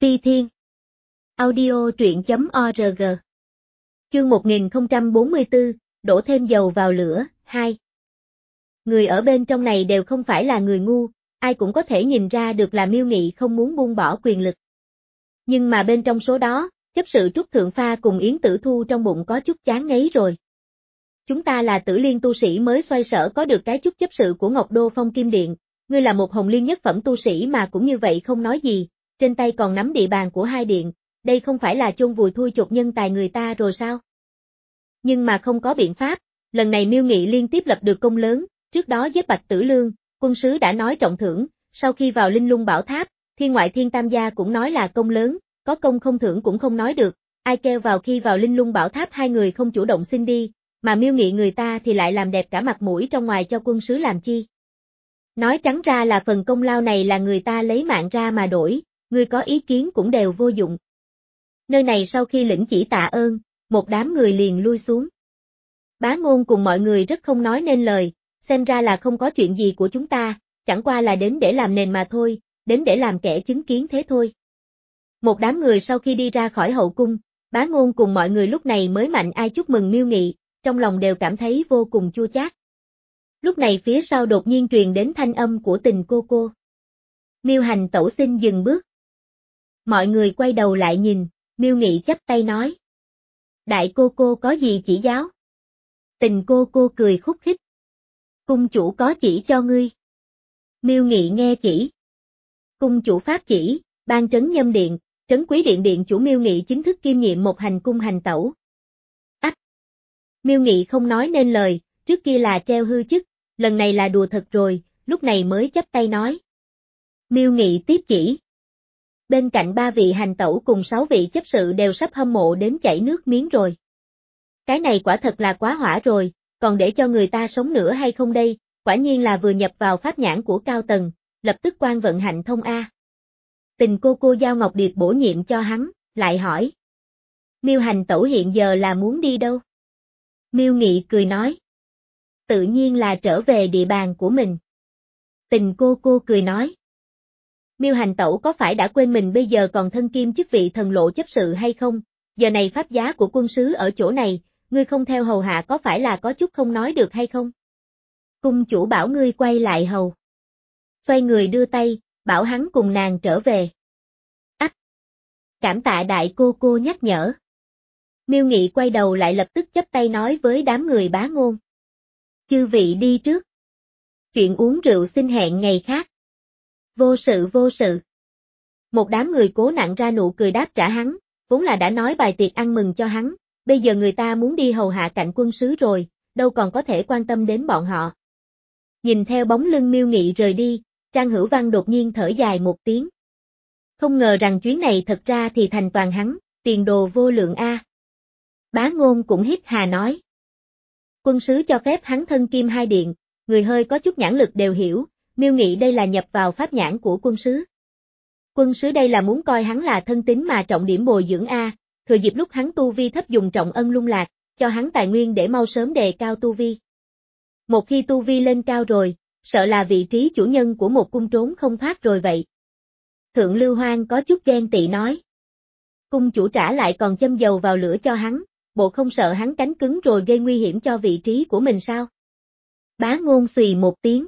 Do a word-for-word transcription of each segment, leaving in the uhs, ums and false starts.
Ti Thiên. Audio truyện chấm org. Chương một nghìn không trăm bốn mươi tư, đổ thêm dầu vào lửa, hai. Người ở bên trong này đều không phải là người ngu, ai cũng có thể nhìn ra được là Miêu Nghị không muốn buông bỏ quyền lực. Nhưng mà bên trong số đó, chấp sự Trúc Thượng Pha cùng Yến Tử Thu trong bụng có chút chán ngấy rồi. Chúng ta là Tử Liên tu sĩ mới xoay sở có được cái chút chấp sự của Ngọc Đô Phong Kim Điện, ngươi là một hồng liên nhất phẩm tu sĩ mà cũng như vậy không nói gì, trên tay còn nắm địa bàn của hai điện, đây không phải là chôn vùi thui chột nhân tài người ta rồi sao? Nhưng mà không có biện pháp, lần này Miêu Nghị liên tiếp lập được công lớn, trước đó giết Bạch Tử Lương, quân sứ đã nói trọng thưởng, sau khi vào Linh Lung Bảo Tháp, Thiên Ngoại Thiên Tam Gia cũng nói là công lớn, có công không thưởng cũng không nói được, ai kêu vào khi vào Linh Lung Bảo Tháp hai người không chủ động xin đi, mà Miêu Nghị người ta thì lại làm đẹp cả mặt mũi trong ngoài cho quân sứ làm chi. Nói trắng ra là phần công lao này là người ta lấy mạng ra mà đổi, người có ý kiến cũng đều vô dụng. Nơi này sau khi lĩnh chỉ tạ ơn, một đám người liền lui xuống. Bá Ngôn cùng mọi người rất không nói nên lời, xem ra là không có chuyện gì của chúng ta, chẳng qua là đến để làm nền mà thôi, đến để làm kẻ chứng kiến thế thôi. Một đám người sau khi đi ra khỏi hậu cung, Bá Ngôn cùng mọi người lúc này mới mạnh ai chúc mừng Miêu Nghị, trong lòng đều cảm thấy vô cùng chua chát. Lúc này phía sau đột nhiên truyền đến thanh âm của Tình cô cô. Miêu Hành tẩu xin dừng bước. Mọi người quay đầu lại nhìn, Miêu Nghị chắp tay nói. Đại cô cô có gì chỉ giáo? Tình cô cô cười khúc khích. Cung chủ có chỉ cho ngươi. Miêu Nghị nghe chỉ. Cung chủ pháp chỉ, ban trấn nhâm điện, trấn quý điện điện chủ Miêu Nghị chính thức kiêm nhiệm một hành cung hành tẩu. Ách! Miêu Nghị không nói nên lời, trước kia là treo hư chức, lần này là đùa thật rồi, lúc này mới chắp tay nói. Miêu Nghị tiếp chỉ. Bên cạnh ba vị hành tẩu cùng sáu vị chấp sự đều sắp hâm mộ đến chảy nước miếng rồi. Cái này quả thật là quá hỏa rồi, còn để cho người ta sống nữa hay không đây, quả nhiên là vừa nhập vào pháp nhãn của cao tầng, lập tức quan vận hạnh thông A. Tình cô cô giao ngọc điệp bổ nhiệm cho hắn, lại hỏi. Miêu Hành tẩu hiện giờ là muốn đi đâu? Miêu Nghị cười nói. Tự nhiên là trở về địa bàn của mình. Tình cô cô cười nói. Miêu Hành tẩu có phải đã quên mình bây giờ còn thân kiêm chức vị thần lộ chấp sự hay không? Giờ này pháp giá của quân sứ ở chỗ này, ngươi không theo hầu hạ có phải là có chút không nói được hay không? Cung chủ bảo ngươi quay lại hầu. Xoay người đưa tay, bảo hắn cùng nàng trở về. Ách! Cảm tạ đại cô cô nhắc nhở. Miêu Nghị quay đầu lại lập tức chắp tay nói với đám người Bá Ngôn. Chư vị đi trước. Chuyện uống rượu xin hẹn ngày khác. Vô sự vô sự. Một đám người cố nặng ra nụ cười đáp trả hắn, vốn là đã nói bài tiệc ăn mừng cho hắn, bây giờ người ta muốn đi hầu hạ cạnh quân sứ rồi, đâu còn có thể quan tâm đến bọn họ. Nhìn theo bóng lưng Miêu Nghị rời đi, Trang Hữu Văn đột nhiên thở dài một tiếng. Không ngờ rằng chuyến này thật ra thì thành toàn hắn, tiền đồ vô lượng a. Bá Ngôn cũng hít hà nói. Quân sứ cho phép hắn thân kim hai điện, người hơi có chút nhãn lực đều hiểu, Miêu Nghị đây là nhập vào pháp nhãn của quân sứ. Quân sứ đây là muốn coi hắn là thân tín mà trọng điểm bồi dưỡng a, thừa dịp lúc hắn tu vi thấp dùng trọng ân lung lạc, cho hắn tài nguyên để mau sớm đề cao tu vi. Một khi tu vi lên cao rồi, sợ là vị trí chủ nhân của một cung trốn không thoát rồi vậy. Thượng Lưu Hoang có chút ghen tị nói. Cung chủ trả lại còn châm dầu vào lửa cho hắn, bộ không sợ hắn cánh cứng rồi gây nguy hiểm cho vị trí của mình sao? Bá Ngôn xùy một tiếng.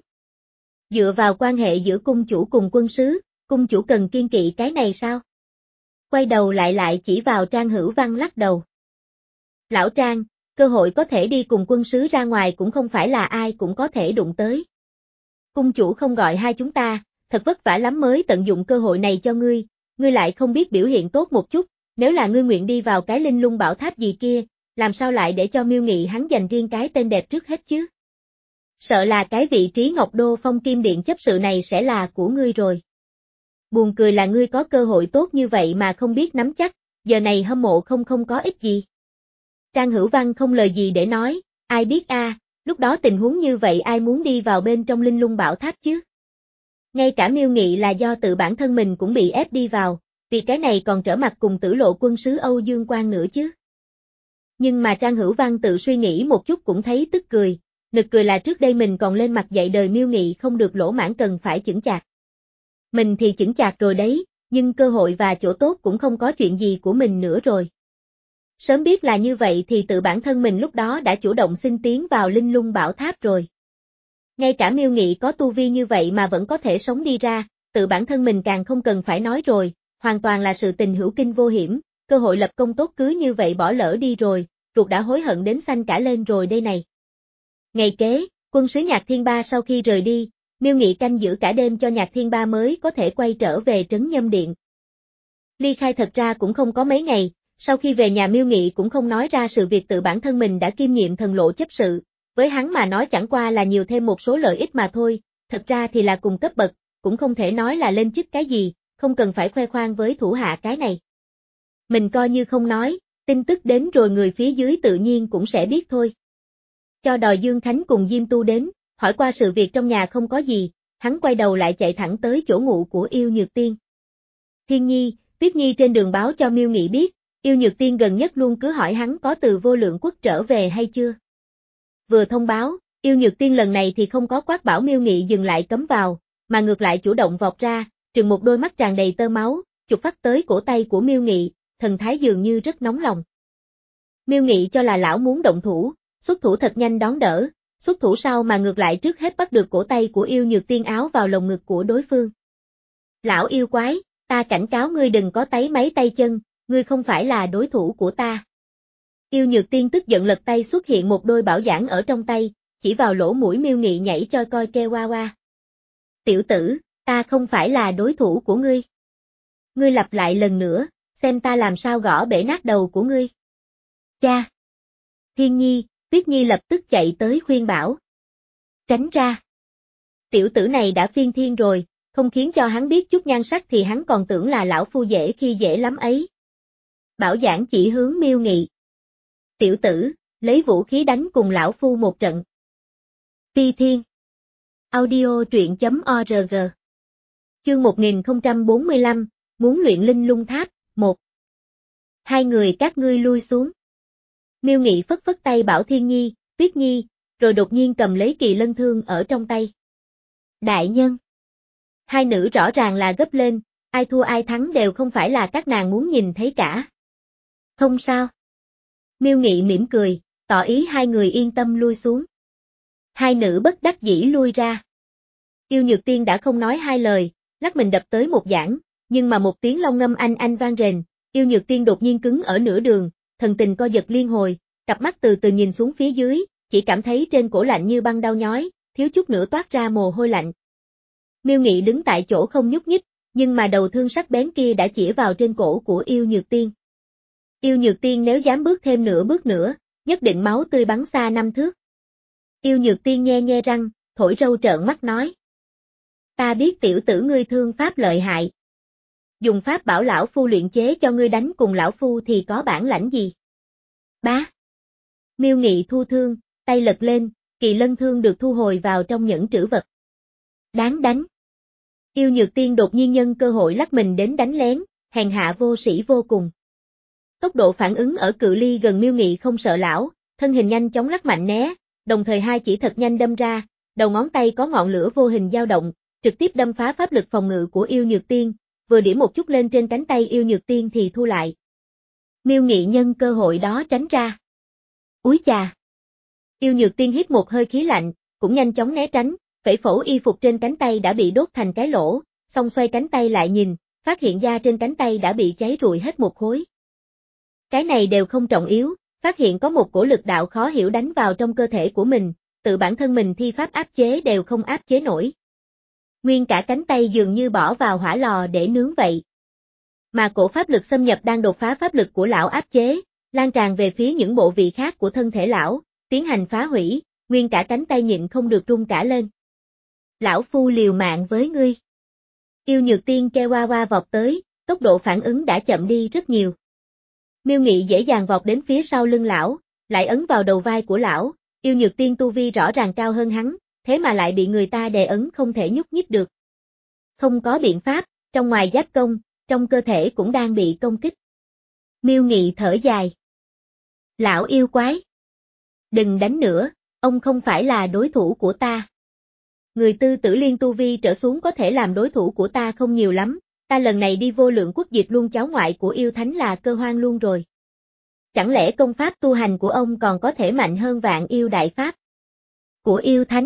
Dựa vào quan hệ giữa cung chủ cùng quân sứ, cung chủ cần kiên kỵ cái này sao? Quay đầu lại lại chỉ vào Trang Hữu Văn lắc đầu. Lão Trang, cơ hội có thể đi cùng quân sứ ra ngoài cũng không phải là ai cũng có thể đụng tới. Cung chủ không gọi hai chúng ta, thật vất vả lắm mới tận dụng cơ hội này cho ngươi, ngươi lại không biết biểu hiện tốt một chút, nếu là ngươi nguyện đi vào cái Linh Lung Bảo Tháp gì kia, làm sao lại để cho Miêu Nghị hắn dành riêng cái tên đẹp trước hết chứ? Sợ là cái vị trí Ngọc Đô Phong Kim Điện chấp sự này sẽ là của ngươi rồi. Buồn cười là ngươi có cơ hội tốt như vậy mà không biết nắm chắc, giờ này hâm mộ không không có ích gì. Trang Hữu Văn không lời gì để nói, ai biết a, à, lúc đó tình huống như vậy ai muốn đi vào bên trong Linh Lung Bảo Tháp chứ? Ngay cả Miêu Nghị là do tự bản thân mình cũng bị ép đi vào, vì cái này còn trở mặt cùng Tử Lộ quân sứ Âu Dương Quang nữa chứ. Nhưng mà Trang Hữu Văn tự suy nghĩ một chút cũng thấy tức cười, nực cười là trước đây mình còn lên mặt dạy đời Miêu Nghị không được lỗ mãng cần phải chững chạc. Mình thì chững chạc rồi đấy, nhưng cơ hội và chỗ tốt cũng không có chuyện gì của mình nữa rồi. Sớm biết là như vậy thì tự bản thân mình lúc đó đã chủ động xin tiến vào Linh Lung Bảo Tháp rồi. Ngay cả Miêu Nghị có tu vi như vậy mà vẫn có thể sống đi ra, tự bản thân mình càng không cần phải nói rồi, hoàn toàn là sự tình hữu kinh vô hiểm, cơ hội lập công tốt cứ như vậy bỏ lỡ đi rồi, ruột đã hối hận đến xanh cả lên rồi đây này. Ngày kế, quân sứ Nhạc Thiên Ba sau khi rời đi, Miêu Nghị canh giữ cả đêm cho Nhạc Thiên Ba mới có thể quay trở về trấn Nhâm Điện. Ly khai thật ra cũng không có mấy ngày, sau khi về nhà Miêu Nghị cũng không nói ra sự việc tự bản thân mình đã kiêm nhiệm thần lộ chấp sự, với hắn mà nói chẳng qua là nhiều thêm một số lợi ích mà thôi, thật ra thì là cùng cấp bậc, cũng không thể nói là lên chức cái gì, không cần phải khoe khoang với thủ hạ cái này. Mình coi như không nói, tin tức đến rồi người phía dưới tự nhiên cũng sẽ biết thôi. Cho đòi Dương Khánh cùng Diêm Tu đến, hỏi qua sự việc trong nhà không có gì, hắn quay đầu lại chạy thẳng tới chỗ ngủ của Yêu Nhược Tiên. Thiên Nhi, Tuyết Nhi trên đường báo cho Miêu Nghị biết, Yêu Nhược Tiên gần nhất luôn cứ hỏi hắn có từ Vô Lượng Quốc trở về hay chưa. Vừa thông báo, Yêu Nhược Tiên lần này thì không có quát bảo Miêu Nghị dừng lại cấm vào, mà ngược lại chủ động vọt ra, trừng một đôi mắt tràn đầy tơ máu, chụp phát tới cổ tay của Miêu Nghị, thần thái dường như rất nóng lòng. Miêu Nghị cho là lão muốn động thủ, xuất thủ thật nhanh đón đỡ, xuất thủ sau mà ngược lại trước hết bắt được cổ tay của Yêu Nhược Tiên áo vào lồng ngực của đối phương. Lão yêu quái, ta cảnh cáo ngươi đừng có táy máy tay chân, ngươi không phải là đối thủ của ta. Yêu Nhược Tiên tức giận lật tay xuất hiện một đôi bảo giảng ở trong tay, chỉ vào lỗ mũi Miêu Nghị nhảy cho coi kêu qua qua. Tiểu tử, ta không phải là đối thủ của ngươi. Ngươi lặp lại lần nữa, xem ta làm sao gõ bể nát đầu của ngươi. Cha! Thiên Nhi, Tuyết Nhi lập tức chạy tới khuyên bảo. Tránh ra! Tiểu tử này đã phiên thiên rồi, không khiến cho hắn biết chút nhan sắc thì hắn còn tưởng là lão phu dễ khi dễ lắm ấy. Bảo giảng chỉ hướng Miêu Nghị. Tiểu tử, lấy vũ khí đánh cùng lão phu một trận. Phi Thiên. Audio truyện chấm org. Chương một nghìn không trăm bốn mươi lăm, muốn luyện Linh Lung Tháp, một. Hai người các ngươi lui xuống. Miêu Nghị phất phất tay bảo Thiên Nhi, Tuyết Nhi, rồi đột nhiên cầm lấy kỳ lân thương ở trong tay. Đại nhân. Hai nữ rõ ràng là gấp lên, ai thua ai thắng đều không phải là các nàng muốn nhìn thấy cả. Không sao. Miêu Nghị mỉm cười, tỏ ý hai người yên tâm lui xuống. Hai nữ bất đắc dĩ lui ra. Yêu Nhược Tiên đã không nói hai lời, lắc mình đập tới một giảng, nhưng mà một tiếng long ngâm anh anh vang rền, Yêu Nhược Tiên đột nhiên cứng ở nửa đường, thần tình co giật liên hồi, cặp mắt từ từ nhìn xuống phía dưới, chỉ cảm thấy trên cổ lạnh như băng đau nhói, thiếu chút nữa toát ra mồ hôi lạnh. Miêu Nghị đứng tại chỗ không nhúc nhích, nhưng mà đầu thương sắc bén kia đã chĩa vào trên cổ của Yêu Nhược Tiên. Yêu Nhược Tiên nếu dám bước thêm nửa bước nữa, nhất định máu tươi bắn xa năm thước. Yêu Nhược Tiên nhe nhe răng, thổi râu trợn mắt nói. Ta biết tiểu tử ngươi thương pháp lợi hại. Dùng pháp bảo lão phu luyện chế cho ngươi đánh cùng lão phu thì có bản lãnh gì? Bá. Miêu Nghị thu thương, tay lật lên, kỳ lân thương được thu hồi vào trong nhẫn trữ vật. Đáng đánh. Yêu Nhược Tiên đột nhiên nhân cơ hội lắc mình đến đánh lén, hèn hạ vô sĩ vô cùng. Tốc độ phản ứng ở cự ly gần Miêu Nghị không sợ lão, thân hình nhanh chóng lắc mạnh né, đồng thời hai chỉ thật nhanh đâm ra, đầu ngón tay có ngọn lửa vô hình dao động, trực tiếp đâm phá pháp lực phòng ngự của Yêu Nhược Tiên, vừa điểm một chút lên trên cánh tay Yêu Nhược Tiên thì thu lại. Miêu Nghị nhân cơ hội đó tránh ra. Úi chà! Yêu Nhược Tiên hít một hơi khí lạnh, cũng nhanh chóng né tránh, phẩy phẩu y phục trên cánh tay đã bị đốt thành cái lỗ, xong xoay cánh tay lại nhìn, phát hiện da trên cánh tay đã bị cháy rụi hết một khối. Cái này đều không trọng yếu, phát hiện có một cổ lực đạo khó hiểu đánh vào trong cơ thể của mình, tự bản thân mình thi pháp áp chế đều không áp chế nổi. Nguyên cả cánh tay dường như bỏ vào hỏa lò để nướng vậy. Mà cổ pháp lực xâm nhập đang đột phá pháp lực của lão áp chế, lan tràn về phía những bộ vị khác của thân thể lão, tiến hành phá hủy, nguyên cả cánh tay nhịn không được rung cả lên. Lão phu liều mạng với ngươi. Yêu Nhược Tiên kêu qua qua vọt tới, tốc độ phản ứng đã chậm đi rất nhiều. Miêu Nghị dễ dàng vọt đến phía sau lưng lão, lại ấn vào đầu vai của lão, Yêu Nhược Tiên tu vi rõ ràng cao hơn hắn, thế mà lại bị người ta đè ấn không thể nhúc nhích được. Không có biện pháp, trong ngoài giáp công, trong cơ thể cũng đang bị công kích. Miêu Nghị thở dài. Lão yêu quái. Đừng đánh nữa, ông không phải là đối thủ của ta. Người tư tử liên tu vi trở xuống có thể làm đối thủ của ta không nhiều lắm, ta lần này đi vô lượng quốc diệt luôn cháu ngoại của yêu thánh là Cơ Hoang luôn rồi. Chẳng lẽ công pháp tu hành của ông còn có thể mạnh hơn vạn yêu đại pháp của yêu thánh?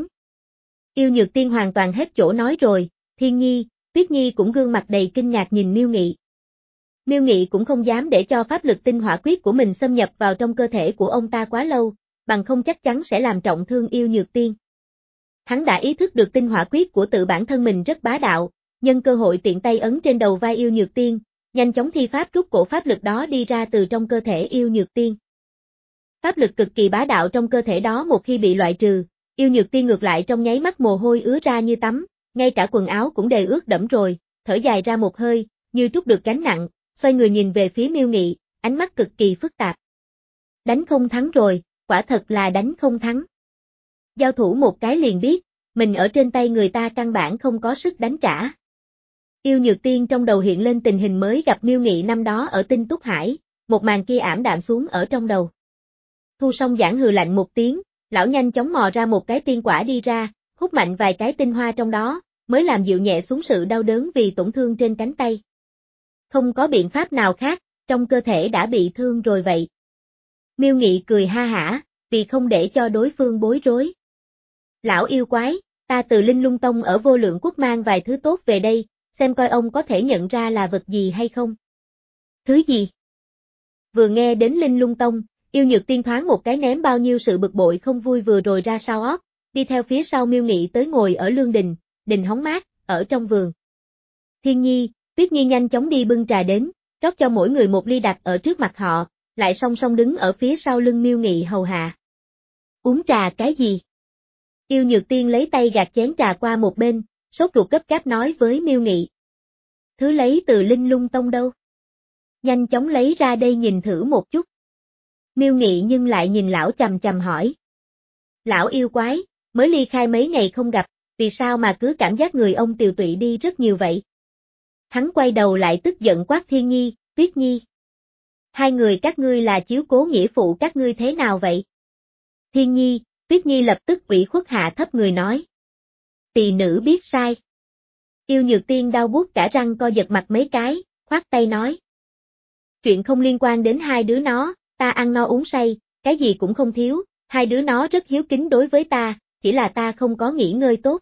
Yêu Nhược Tiên hoàn toàn hết chỗ nói rồi, Thiên Nhi, Tuyết Nhi cũng gương mặt đầy kinh ngạc nhìn Miêu Nghị. Miêu Nghị cũng không dám để cho pháp lực tinh hỏa quyết của mình xâm nhập vào trong cơ thể của ông ta quá lâu, bằng không chắc chắn sẽ làm trọng thương Yêu Nhược Tiên. Hắn đã ý thức được tinh hỏa quyết của tự bản thân mình rất bá đạo, nhân cơ hội tiện tay ấn trên đầu vai Yêu Nhược Tiên, nhanh chóng thi pháp rút cổ pháp lực đó đi ra từ trong cơ thể Yêu Nhược Tiên. Pháp lực cực kỳ bá đạo trong cơ thể đó một khi bị loại trừ, Yêu Nhược Tiên ngược lại trong nháy mắt mồ hôi ứa ra như tắm, ngay cả quần áo cũng đều ướt đẫm rồi, thở dài ra một hơi, như trút được gánh nặng, xoay người nhìn về phía Miêu Nghị, ánh mắt cực kỳ phức tạp. Đánh không thắng rồi, quả thật là đánh không thắng. Giao thủ một cái liền biết, mình ở trên tay người ta căn bản không có sức đánh trả. Yêu Nhược Tiên trong đầu hiện lên tình hình mới gặp Miêu Nghị năm đó ở Tinh Túc Hải, một màn kia ảm đạm xuống ở trong đầu. Thu Song giảng hừ lạnh một tiếng, lão nhanh chóng mò ra một cái tiên quả đi ra, hút mạnh vài cái tinh hoa trong đó, mới làm dịu nhẹ xuống sự đau đớn vì tổn thương trên cánh tay. Không có biện pháp nào khác, trong cơ thể đã bị thương rồi vậy. Miêu Nghị cười ha hả, vì không để cho đối phương bối rối. Lão yêu quái, ta từ Linh Lung Tông ở Vô Lượng Quốc mang vài thứ tốt về đây, xem coi ông có thể nhận ra là vật gì hay không. Thứ gì? Vừa nghe đến Linh Lung Tông, Yêu Nhược Tiên thoáng một cái ném bao nhiêu sự bực bội không vui vừa rồi ra sau óc, đi theo phía sau Miêu Nghị tới ngồi ở lương đình, đình hóng mát, ở trong vườn. Thiên Nhi, Tuyết Nhi nhanh chóng đi bưng trà đến, rót cho mỗi người một ly đặt ở trước mặt họ, lại song song đứng ở phía sau lưng Miêu Nghị hầu hạ. Uống trà cái gì? Yêu Nhược Tiên lấy tay gạt chén trà qua một bên, sốt ruột gấp gáp nói với Miêu Nghị. Thứ lấy từ Linh Lung Tông đâu? Nhanh chóng lấy ra đây nhìn thử một chút. Miêu Nghị nhưng lại nhìn lão chằm chằm hỏi. Lão yêu quái, mới ly khai mấy ngày không gặp, vì sao mà cứ cảm giác người ông tiều tụy đi rất nhiều vậy? Hắn quay đầu lại tức giận quát Thiên Nhi, Tuyết Nhi. Hai người các ngươi là chiếu cố nghĩa phụ các ngươi thế nào vậy? Thiên Nhi, Tuyết Nhi lập tức ủy khuất hạ thấp người nói. Tỳ nữ biết sai. Yêu Nhược Tiên đau buốt cả răng co giật mặt mấy cái, khoát tay nói. Chuyện không liên quan đến hai đứa nó, ta ăn no uống say, cái gì cũng không thiếu, hai đứa nó rất hiếu kính đối với ta, chỉ là ta không có nghỉ ngơi tốt.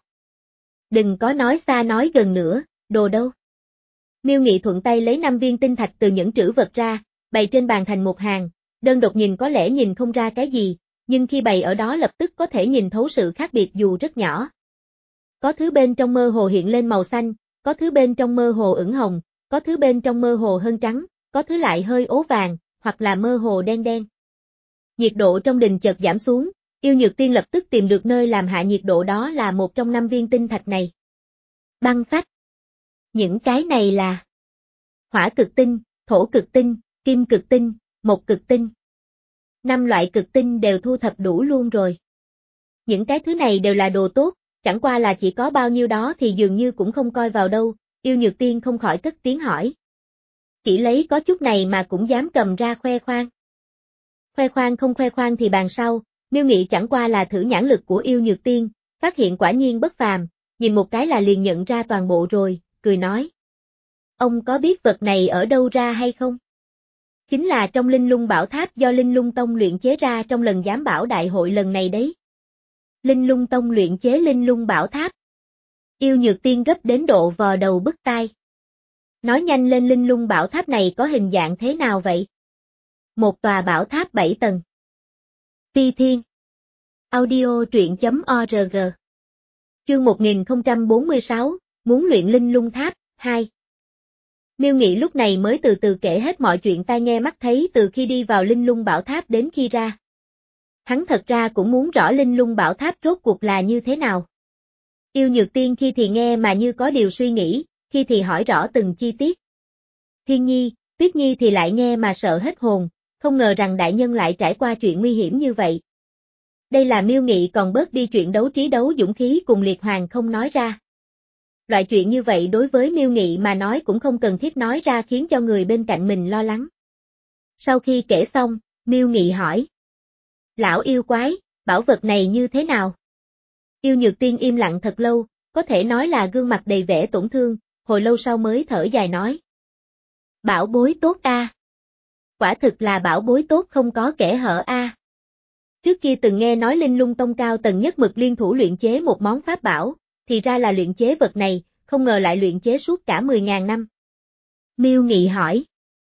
Đừng có nói xa nói gần nữa, đồ đâu. Miêu Nghị thuận tay lấy năm viên tinh thạch từ những trữ vật ra, bày trên bàn thành một hàng, đơn độc nhìn có lẽ nhìn không ra cái gì, nhưng khi bày ở đó lập tức có thể nhìn thấu sự khác biệt dù rất nhỏ. Có thứ bên trong mơ hồ hiện lên màu xanh, có thứ bên trong mơ hồ ửng hồng, có thứ bên trong mơ hồ hơn trắng, có thứ lại hơi ố vàng, hoặc là mơ hồ đen đen. Nhiệt độ trong đình chợt giảm xuống, Yêu Nhược Tiên lập tức tìm được nơi làm hạ nhiệt độ đó là một trong năm viên tinh thạch này. Băng phách. Những cái này là hỏa cực tinh, thổ cực tinh, kim cực tinh, mộc cực tinh. Năm loại cực tinh đều thu thập đủ luôn rồi. Những cái thứ này đều là đồ tốt, chẳng qua là chỉ có bao nhiêu đó thì dường như cũng không coi vào đâu, Yêu Nhược Tiên không khỏi cất tiếng hỏi. Chỉ lấy có chút này mà cũng dám cầm ra khoe khoang. Khoe khoang không khoe khoang thì bàn sau, Miêu Nghị chẳng qua là thử nhãn lực của Yêu Nhược Tiên, phát hiện quả nhiên bất phàm, nhìn một cái là liền nhận ra toàn bộ rồi, cười nói. Ông có biết vật này ở đâu ra hay không? Chính là trong Linh Lung Bảo Tháp do Linh Lung Tông luyện chế ra trong lần giám bảo đại hội lần này đấy. Linh Lung Tông luyện chế Linh Lung Bảo Tháp. Yêu Nhược Tiên gấp đến độ vò đầu bứt tai. Nói nhanh lên Linh Lung Bảo Tháp này có hình dạng thế nào vậy? Một tòa bảo tháp bảy tầng. Phi Thiên. Audio truyện chấm org. Chương một nghìn không trăm bốn mươi sáu, muốn luyện Linh Lung Tháp, hai. Miêu Nghị lúc này mới từ từ kể hết mọi chuyện tai nghe mắt thấy từ khi đi vào Linh Lung Bảo Tháp đến khi ra. Hắn thật ra cũng muốn rõ Linh Lung Bảo Tháp rốt cuộc là như thế nào. Yêu Nhược Tiên khi thì nghe mà như có điều suy nghĩ, khi thì hỏi rõ từng chi tiết. Thiên Nhi, Tuyết Nhi thì lại nghe mà sợ hết hồn, không ngờ rằng đại nhân lại trải qua chuyện nguy hiểm như vậy. Đây là Miêu Nghị còn bớt đi chuyện đấu trí đấu dũng khí cùng Liệt Hoàng không nói ra. Loại chuyện như vậy đối với Miêu Nghị mà nói cũng không cần thiết nói ra khiến cho người bên cạnh mình lo lắng. Sau khi kể xong, Miêu Nghị hỏi. Lão yêu quái, bảo vật này như thế nào? Yêu Nhược Tiên im lặng thật lâu, có thể nói là gương mặt đầy vẻ tổn thương, hồi lâu sau mới thở dài nói. Bảo bối tốt a. Quả thực là bảo bối tốt không có kẻ hở a. Trước kia từng nghe nói Linh Lung Tông cao tầng nhất mực liên thủ luyện chế một món pháp bảo, thì ra là luyện chế vật này, không ngờ lại luyện chế suốt cả mười ngàn năm. Miêu Nghị hỏi.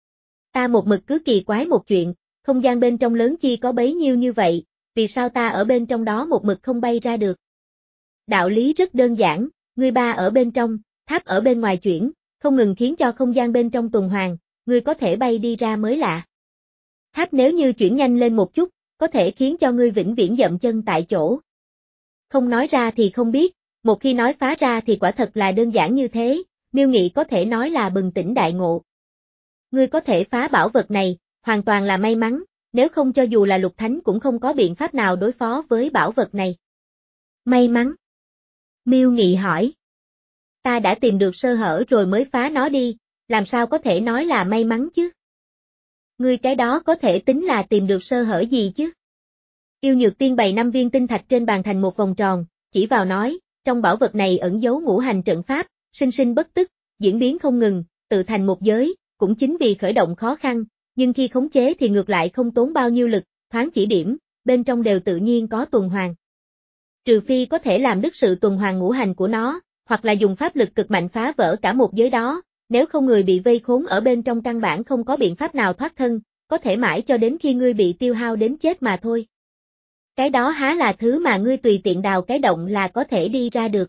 Ta một mực cứ kỳ quái một chuyện, không gian bên trong lớn chi có bấy nhiêu như vậy, vì sao ta ở bên trong đó một mực không bay ra được? Đạo lý rất đơn giản, ngươi ba ở bên trong, tháp ở bên ngoài chuyển, không ngừng khiến cho không gian bên trong tuần hoàn, ngươi có thể bay đi ra mới lạ. Tháp nếu như chuyển nhanh lên một chút, có thể khiến cho ngươi vĩnh viễn dậm chân tại chỗ. Không nói ra thì không biết, một khi nói phá ra thì quả thật là đơn giản như thế, Miêu Nghị có thể nói là bừng tỉnh đại ngộ. Ngươi có thể phá bảo vật này, hoàn toàn là may mắn, nếu không cho dù là Lục Thánh cũng không có biện pháp nào đối phó với bảo vật này. May mắn? Miêu Nghị hỏi. Ta đã tìm được sơ hở rồi mới phá nó đi, làm sao có thể nói là may mắn chứ? Ngươi cái đó có thể tính là tìm được sơ hở gì chứ? Yêu Nhược Tiên bày năm viên tinh thạch trên bàn thành một vòng tròn, chỉ vào nói, trong bảo vật này ẩn giấu ngũ hành trận pháp, sinh sinh bất tức, diễn biến không ngừng, tự thành một giới, cũng chính vì khởi động khó khăn, nhưng khi khống chế thì ngược lại không tốn bao nhiêu lực, thoáng chỉ điểm, bên trong đều tự nhiên có tuần hoàn. Trừ phi có thể làm đứt sự tuần hoàn ngũ hành của nó, hoặc là dùng pháp lực cực mạnh phá vỡ cả một giới đó, nếu không người bị vây khốn ở bên trong căn bản không có biện pháp nào thoát thân, có thể mãi cho đến khi ngươi bị tiêu hao đến chết mà thôi. Cái đó há là thứ mà ngươi tùy tiện đào cái động là có thể đi ra được.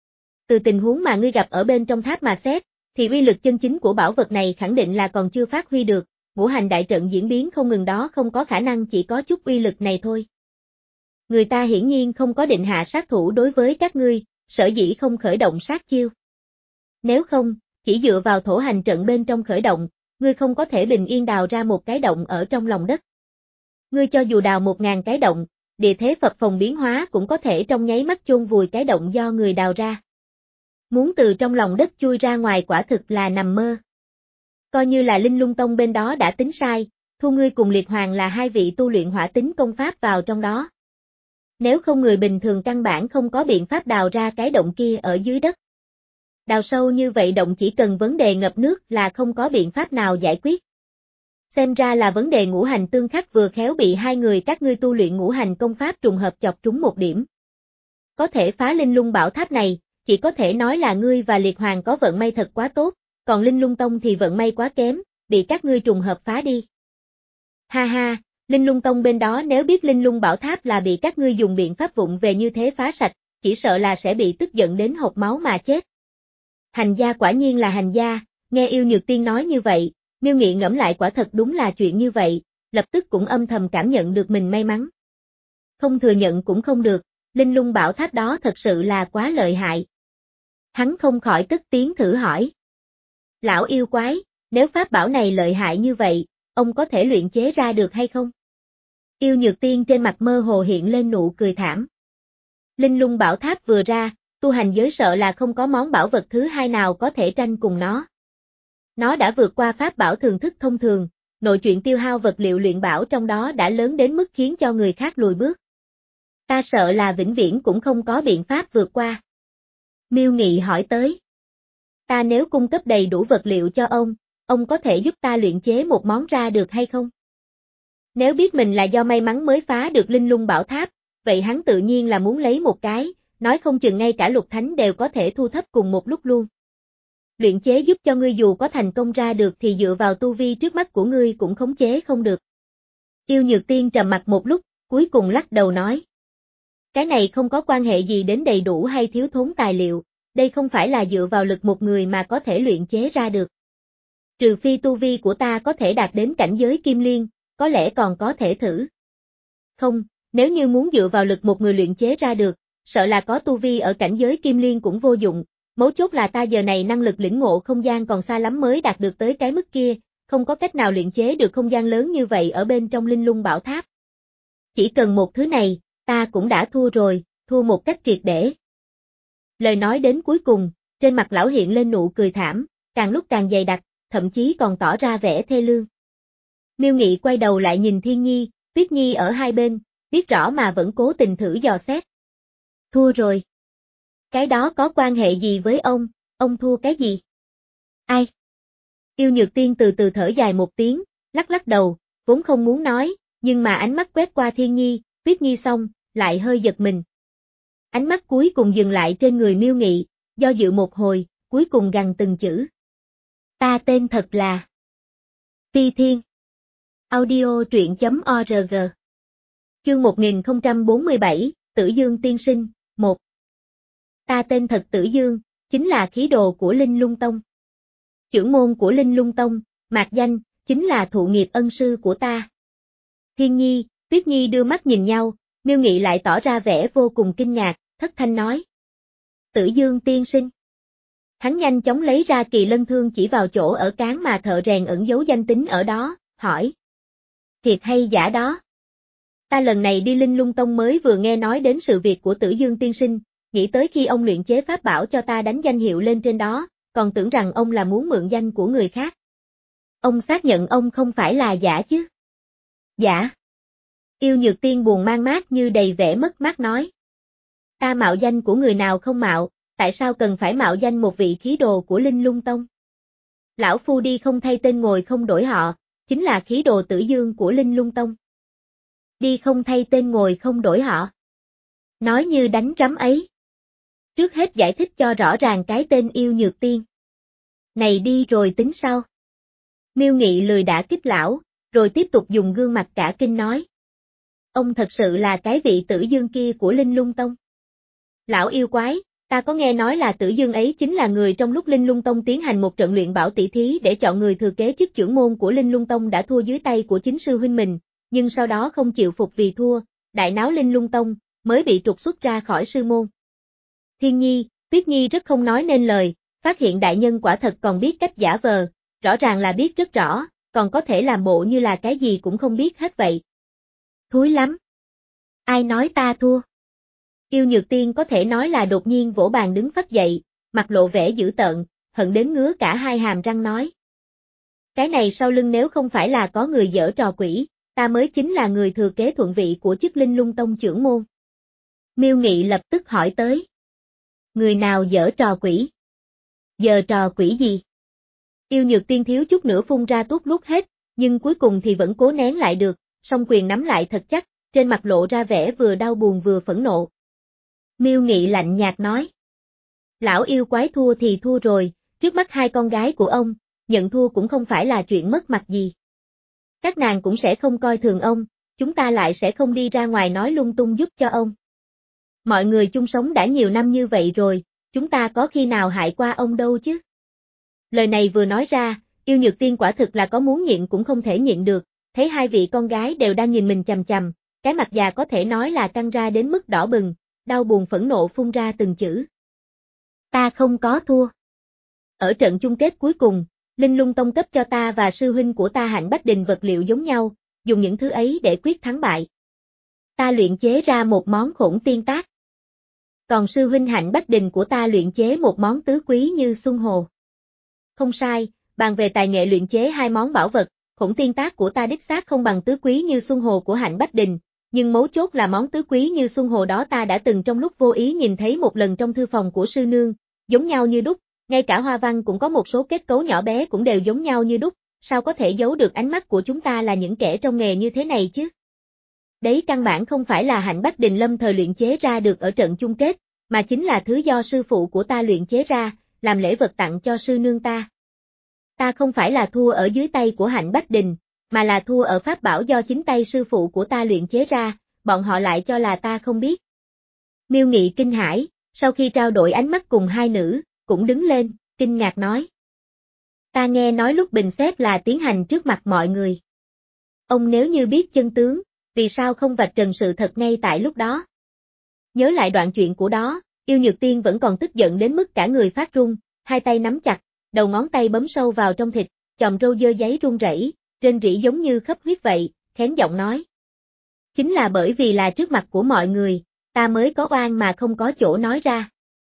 Từ tình huống mà ngươi gặp ở bên trong tháp mà xét, thì uy lực chân chính của bảo vật này khẳng định là còn chưa phát huy được, ngũ hành đại trận diễn biến không ngừng đó không có khả năng chỉ có chút uy lực này thôi. Người ta hiển nhiên không có định hạ sát thủ đối với các ngươi, sở dĩ không khởi động sát chiêu. Nếu không, chỉ dựa vào thổ hành trận bên trong khởi động, ngươi không có thể bình yên đào ra một cái động ở trong lòng đất. Ngươi cho dù đào một ngàn cái động, địa thế phập phồng biến hóa cũng có thể trong nháy mắt chôn vùi cái động do người đào ra. Muốn từ trong lòng đất chui ra ngoài quả thực là nằm mơ. Coi như là Linh Lung Tông bên đó đã tính sai, thu ngươi cùng Liệt Hoàng là hai vị tu luyện hỏa tính công pháp vào trong đó. Nếu không người bình thường căn bản không có biện pháp đào ra cái động kia ở dưới đất. Đào sâu như vậy động chỉ cần vấn đề ngập nước là không có biện pháp nào giải quyết. Xem ra là vấn đề ngũ hành tương khắc vừa khéo bị hai người các ngươi tu luyện ngũ hành công pháp trùng hợp chọc trúng một điểm. Có thể phá Linh Lung bảo tháp này, chỉ có thể nói là ngươi và Liệt Hoàng có vận may thật quá tốt, còn Linh Lung Tông thì vận may quá kém, bị các ngươi trùng hợp phá đi. Ha ha, Linh Lung Tông bên đó nếu biết Linh Lung bảo tháp là bị các ngươi dùng biện pháp vụng về như thế phá sạch, chỉ sợ là sẽ bị tức giận đến hộc máu mà chết. Hành gia quả nhiên là hành gia, nghe Yêu Nhược Tiên nói như vậy, Miêu Nghị ngẫm lại quả thật đúng là chuyện như vậy, lập tức cũng âm thầm cảm nhận được mình may mắn. Không thừa nhận cũng không được, Linh Lung bảo tháp đó thật sự là quá lợi hại. Hắn không khỏi tức tiếng thử hỏi. Lão yêu quái, nếu pháp bảo này lợi hại như vậy, ông có thể luyện chế ra được hay không? Yêu Nhược Tiên trên mặt mơ hồ hiện lên nụ cười thảm. Linh Lung bảo tháp vừa ra, tu hành giới sợ là không có món bảo vật thứ hai nào có thể tranh cùng nó. Nó đã vượt qua pháp bảo thường thức thông thường, nội chuyện tiêu hao vật liệu luyện bảo trong đó đã lớn đến mức khiến cho người khác lùi bước. Ta sợ là vĩnh viễn cũng không có biện pháp vượt qua. Miêu Nghị hỏi tới. Ta nếu cung cấp đầy đủ vật liệu cho ông, ông có thể giúp ta luyện chế một món ra được hay không? Nếu biết mình là do may mắn mới phá được Linh Lung bảo tháp, vậy hắn tự nhiên là muốn lấy một cái, nói không chừng ngay cả Lục Thánh đều có thể thu thấp cùng một lúc luôn. Luyện chế giúp cho ngươi dù có thành công ra được thì dựa vào tu vi trước mắt của ngươi cũng khống chế không được. Yêu Nhược Tiên trầm mặt một lúc, cuối cùng lắc đầu nói. Cái này không có quan hệ gì đến đầy đủ hay thiếu thốn tài liệu, đây không phải là dựa vào lực một người mà có thể luyện chế ra được. Trừ phi tu vi của ta có thể đạt đến cảnh giới kim liên, có lẽ còn có thể thử. Không, nếu như muốn dựa vào lực một người luyện chế ra được, sợ là có tu vi ở cảnh giới kim liên cũng vô dụng, mấu chốt là ta giờ này năng lực lĩnh ngộ không gian còn xa lắm mới đạt được tới cái mức kia, không có cách nào luyện chế được không gian lớn như vậy ở bên trong Linh Lung bảo tháp. Chỉ cần một thứ này, ta cũng đã thua rồi, thua một cách triệt để. Lời nói đến cuối cùng, trên mặt lão hiện lên nụ cười thảm, càng lúc càng dày đặc, thậm chí còn tỏ ra vẻ thê lương. Miêu Nghị quay đầu lại nhìn Thiên Nhi, Tuyết Nhi ở hai bên, biết rõ mà vẫn cố tình thử dò xét. Thua rồi. Cái đó có quan hệ gì với ông, ông thua cái gì? Ai? Yêu Nhược Tiên từ từ thở dài một tiếng, lắc lắc đầu, vốn không muốn nói, nhưng mà ánh mắt quét qua Thiên Nhi, Tuyết Nhi xong, lại hơi giật mình. Ánh mắt cuối cùng dừng lại trên người Miêu Nghị, do dự một hồi, cuối cùng gằn từng chữ. Ta tên thật là Phi Thiên. Audio truyện chấm org. Chương một nghìn không trăm bốn mươi bảy, Tử Dương Tiên Sinh, một. Ta tên thật Tử Dương, chính là khí đồ của Linh Lung Tông. Chưởng môn của Linh Lung Tông, mạc danh, chính là thụ nghiệp ân sư của ta. Thiên Nhi, Tuyết Nhi đưa mắt nhìn nhau, Miêu Nghị lại tỏ ra vẻ vô cùng kinh ngạc, thất thanh nói. Tử Dương Tiên Sinh. Hắn nhanh chóng lấy ra kỳ lân thương chỉ vào chỗ ở cán mà thợ rèn ẩn giấu danh tính ở đó, hỏi. Thiệt hay giả đó? Ta lần này đi Linh Lung Tông mới vừa nghe nói đến sự việc của Tử Dương Tiên Sinh, nghĩ tới khi ông luyện chế pháp bảo cho ta đánh danh hiệu lên trên đó, còn tưởng rằng ông là muốn mượn danh của người khác. Ông xác nhận ông không phải là giả chứ? Giả. Yêu Nhược Tiên buồn mang mát như đầy vẻ mất mát nói. Ta mạo danh của người nào không mạo, tại sao cần phải mạo danh một vị khí đồ của Linh Lung Tông? Lão Phu đi không thay tên ngồi không đổi họ, chính là khí đồ Tử Dương của Linh Lung Tông. Đi không thay tên ngồi không đổi họ. Nói như đánh trắm ấy. Trước hết giải thích cho rõ ràng cái tên Yêu Nhược Tiên. Này đi rồi tính sau. Miêu Nghị lười đả kích lão, rồi tiếp tục dùng gương mặt cả kinh nói. Ông thật sự là cái vị Tử Dương kia của Linh Lung Tông. Lão yêu quái, ta có nghe nói là Tử Dương ấy chính là người trong lúc Linh Lung Tông tiến hành một trận luyện bảo tỷ thí để chọn người thừa kế chức trưởng môn của Linh Lung Tông đã thua dưới tay của chính sư huynh mình, nhưng sau đó không chịu phục vì thua, đại náo Linh Lung Tông, mới bị trục xuất ra khỏi sư môn. Thiên Nhi, Tuyết Nhi rất không nói nên lời, phát hiện đại nhân quả thật còn biết cách giả vờ, rõ ràng là biết rất rõ, còn có thể làm bộ như là cái gì cũng không biết hết vậy. Thúi lắm. Ai nói ta thua? Yêu Nhược Tiên có thể nói là đột nhiên vỗ bàn đứng phắt dậy, mặt lộ vẻ dữ tợn, hận đến ngứa cả hai hàm răng nói. Cái này sau lưng nếu không phải là có người giở trò quỷ, ta mới chính là người thừa kế thuận vị của chức Linh Lung Tông trưởng môn. Miêu Nghị lập tức hỏi tới. Người nào giở trò quỷ? Giờ trò quỷ gì? Yêu Nhược Tiên thiếu chút nữa phun ra tuốt lút hết, nhưng cuối cùng thì vẫn cố nén lại được, song quyền nắm lại thật chắc, trên mặt lộ ra vẻ vừa đau buồn vừa phẫn nộ. Miêu Nghị lạnh nhạt nói. Lão yêu quái thua thì thua rồi, trước mắt hai con gái của ông, nhận thua cũng không phải là chuyện mất mặt gì. Các nàng cũng sẽ không coi thường ông, chúng ta lại sẽ không đi ra ngoài nói lung tung giúp cho ông. Mọi người chung sống đã nhiều năm như vậy rồi, chúng ta có khi nào hại qua ông đâu chứ? Lời này vừa nói ra, Yêu Nhược Tiên quả thực là có muốn nhịn cũng không thể nhịn được, thấy hai vị con gái đều đang nhìn mình chằm chằm, cái mặt già có thể nói là căng ra đến mức đỏ bừng, đau buồn phẫn nộ phun ra từng chữ. Ta không có thua. Ở trận chung kết cuối cùng, Linh Lung Tông cấp cho ta và sư huynh của ta Hạnh Bách Đình vật liệu giống nhau, dùng những thứ ấy để quyết thắng bại. Ta luyện chế ra một món Khổng Tiên Tác. Còn sư huynh Hạnh Bách Đình của ta luyện chế một món tứ quý như Xuân Hồ. Không sai, bàn về tài nghệ luyện chế hai món bảo vật, Khổng Tiên Tác của ta đích xác không bằng tứ quý như Xuân Hồ của Hạnh Bách Đình, nhưng mấu chốt là món tứ quý như Xuân Hồ đó ta đã từng trong lúc vô ý nhìn thấy một lần trong thư phòng của sư nương, giống nhau như đúc, ngay cả hoa văn cũng có một số kết cấu nhỏ bé cũng đều giống nhau như đúc, sao có thể giấu được ánh mắt của chúng ta là những kẻ trong nghề như thế này chứ? Đấy căn bản không phải là Hạnh Bách Đình lâm thời luyện chế ra được ở trận chung kết, mà chính là thứ do sư phụ của ta luyện chế ra, làm lễ vật tặng cho sư nương ta. Ta không phải là thua ở dưới tay của Hạnh Bách Đình, mà là thua ở pháp bảo do chính tay sư phụ của ta luyện chế ra, bọn họ lại cho là ta không biết. Miêu Nghị kinh hãi, sau khi trao đổi ánh mắt cùng hai nữ, cũng đứng lên, kinh ngạc nói. Ta nghe nói lúc bình xét là tiến hành trước mặt mọi người. Ông nếu như biết chân tướng, vì sao không vạch trần sự thật ngay tại lúc đó? Nhớ lại đoạn chuyện của đó, Yêu Nhược Tiên vẫn còn tức giận đến mức cả người phát run, hai tay nắm chặt, đầu ngón tay bấm sâu vào trong thịt, chòm râu dơ giấy run rẩy, rên rỉ giống như khắp huyết vậy, khén giọng nói. Chính là bởi vì là trước mặt của mọi người, ta mới có oan mà không có chỗ nói ra.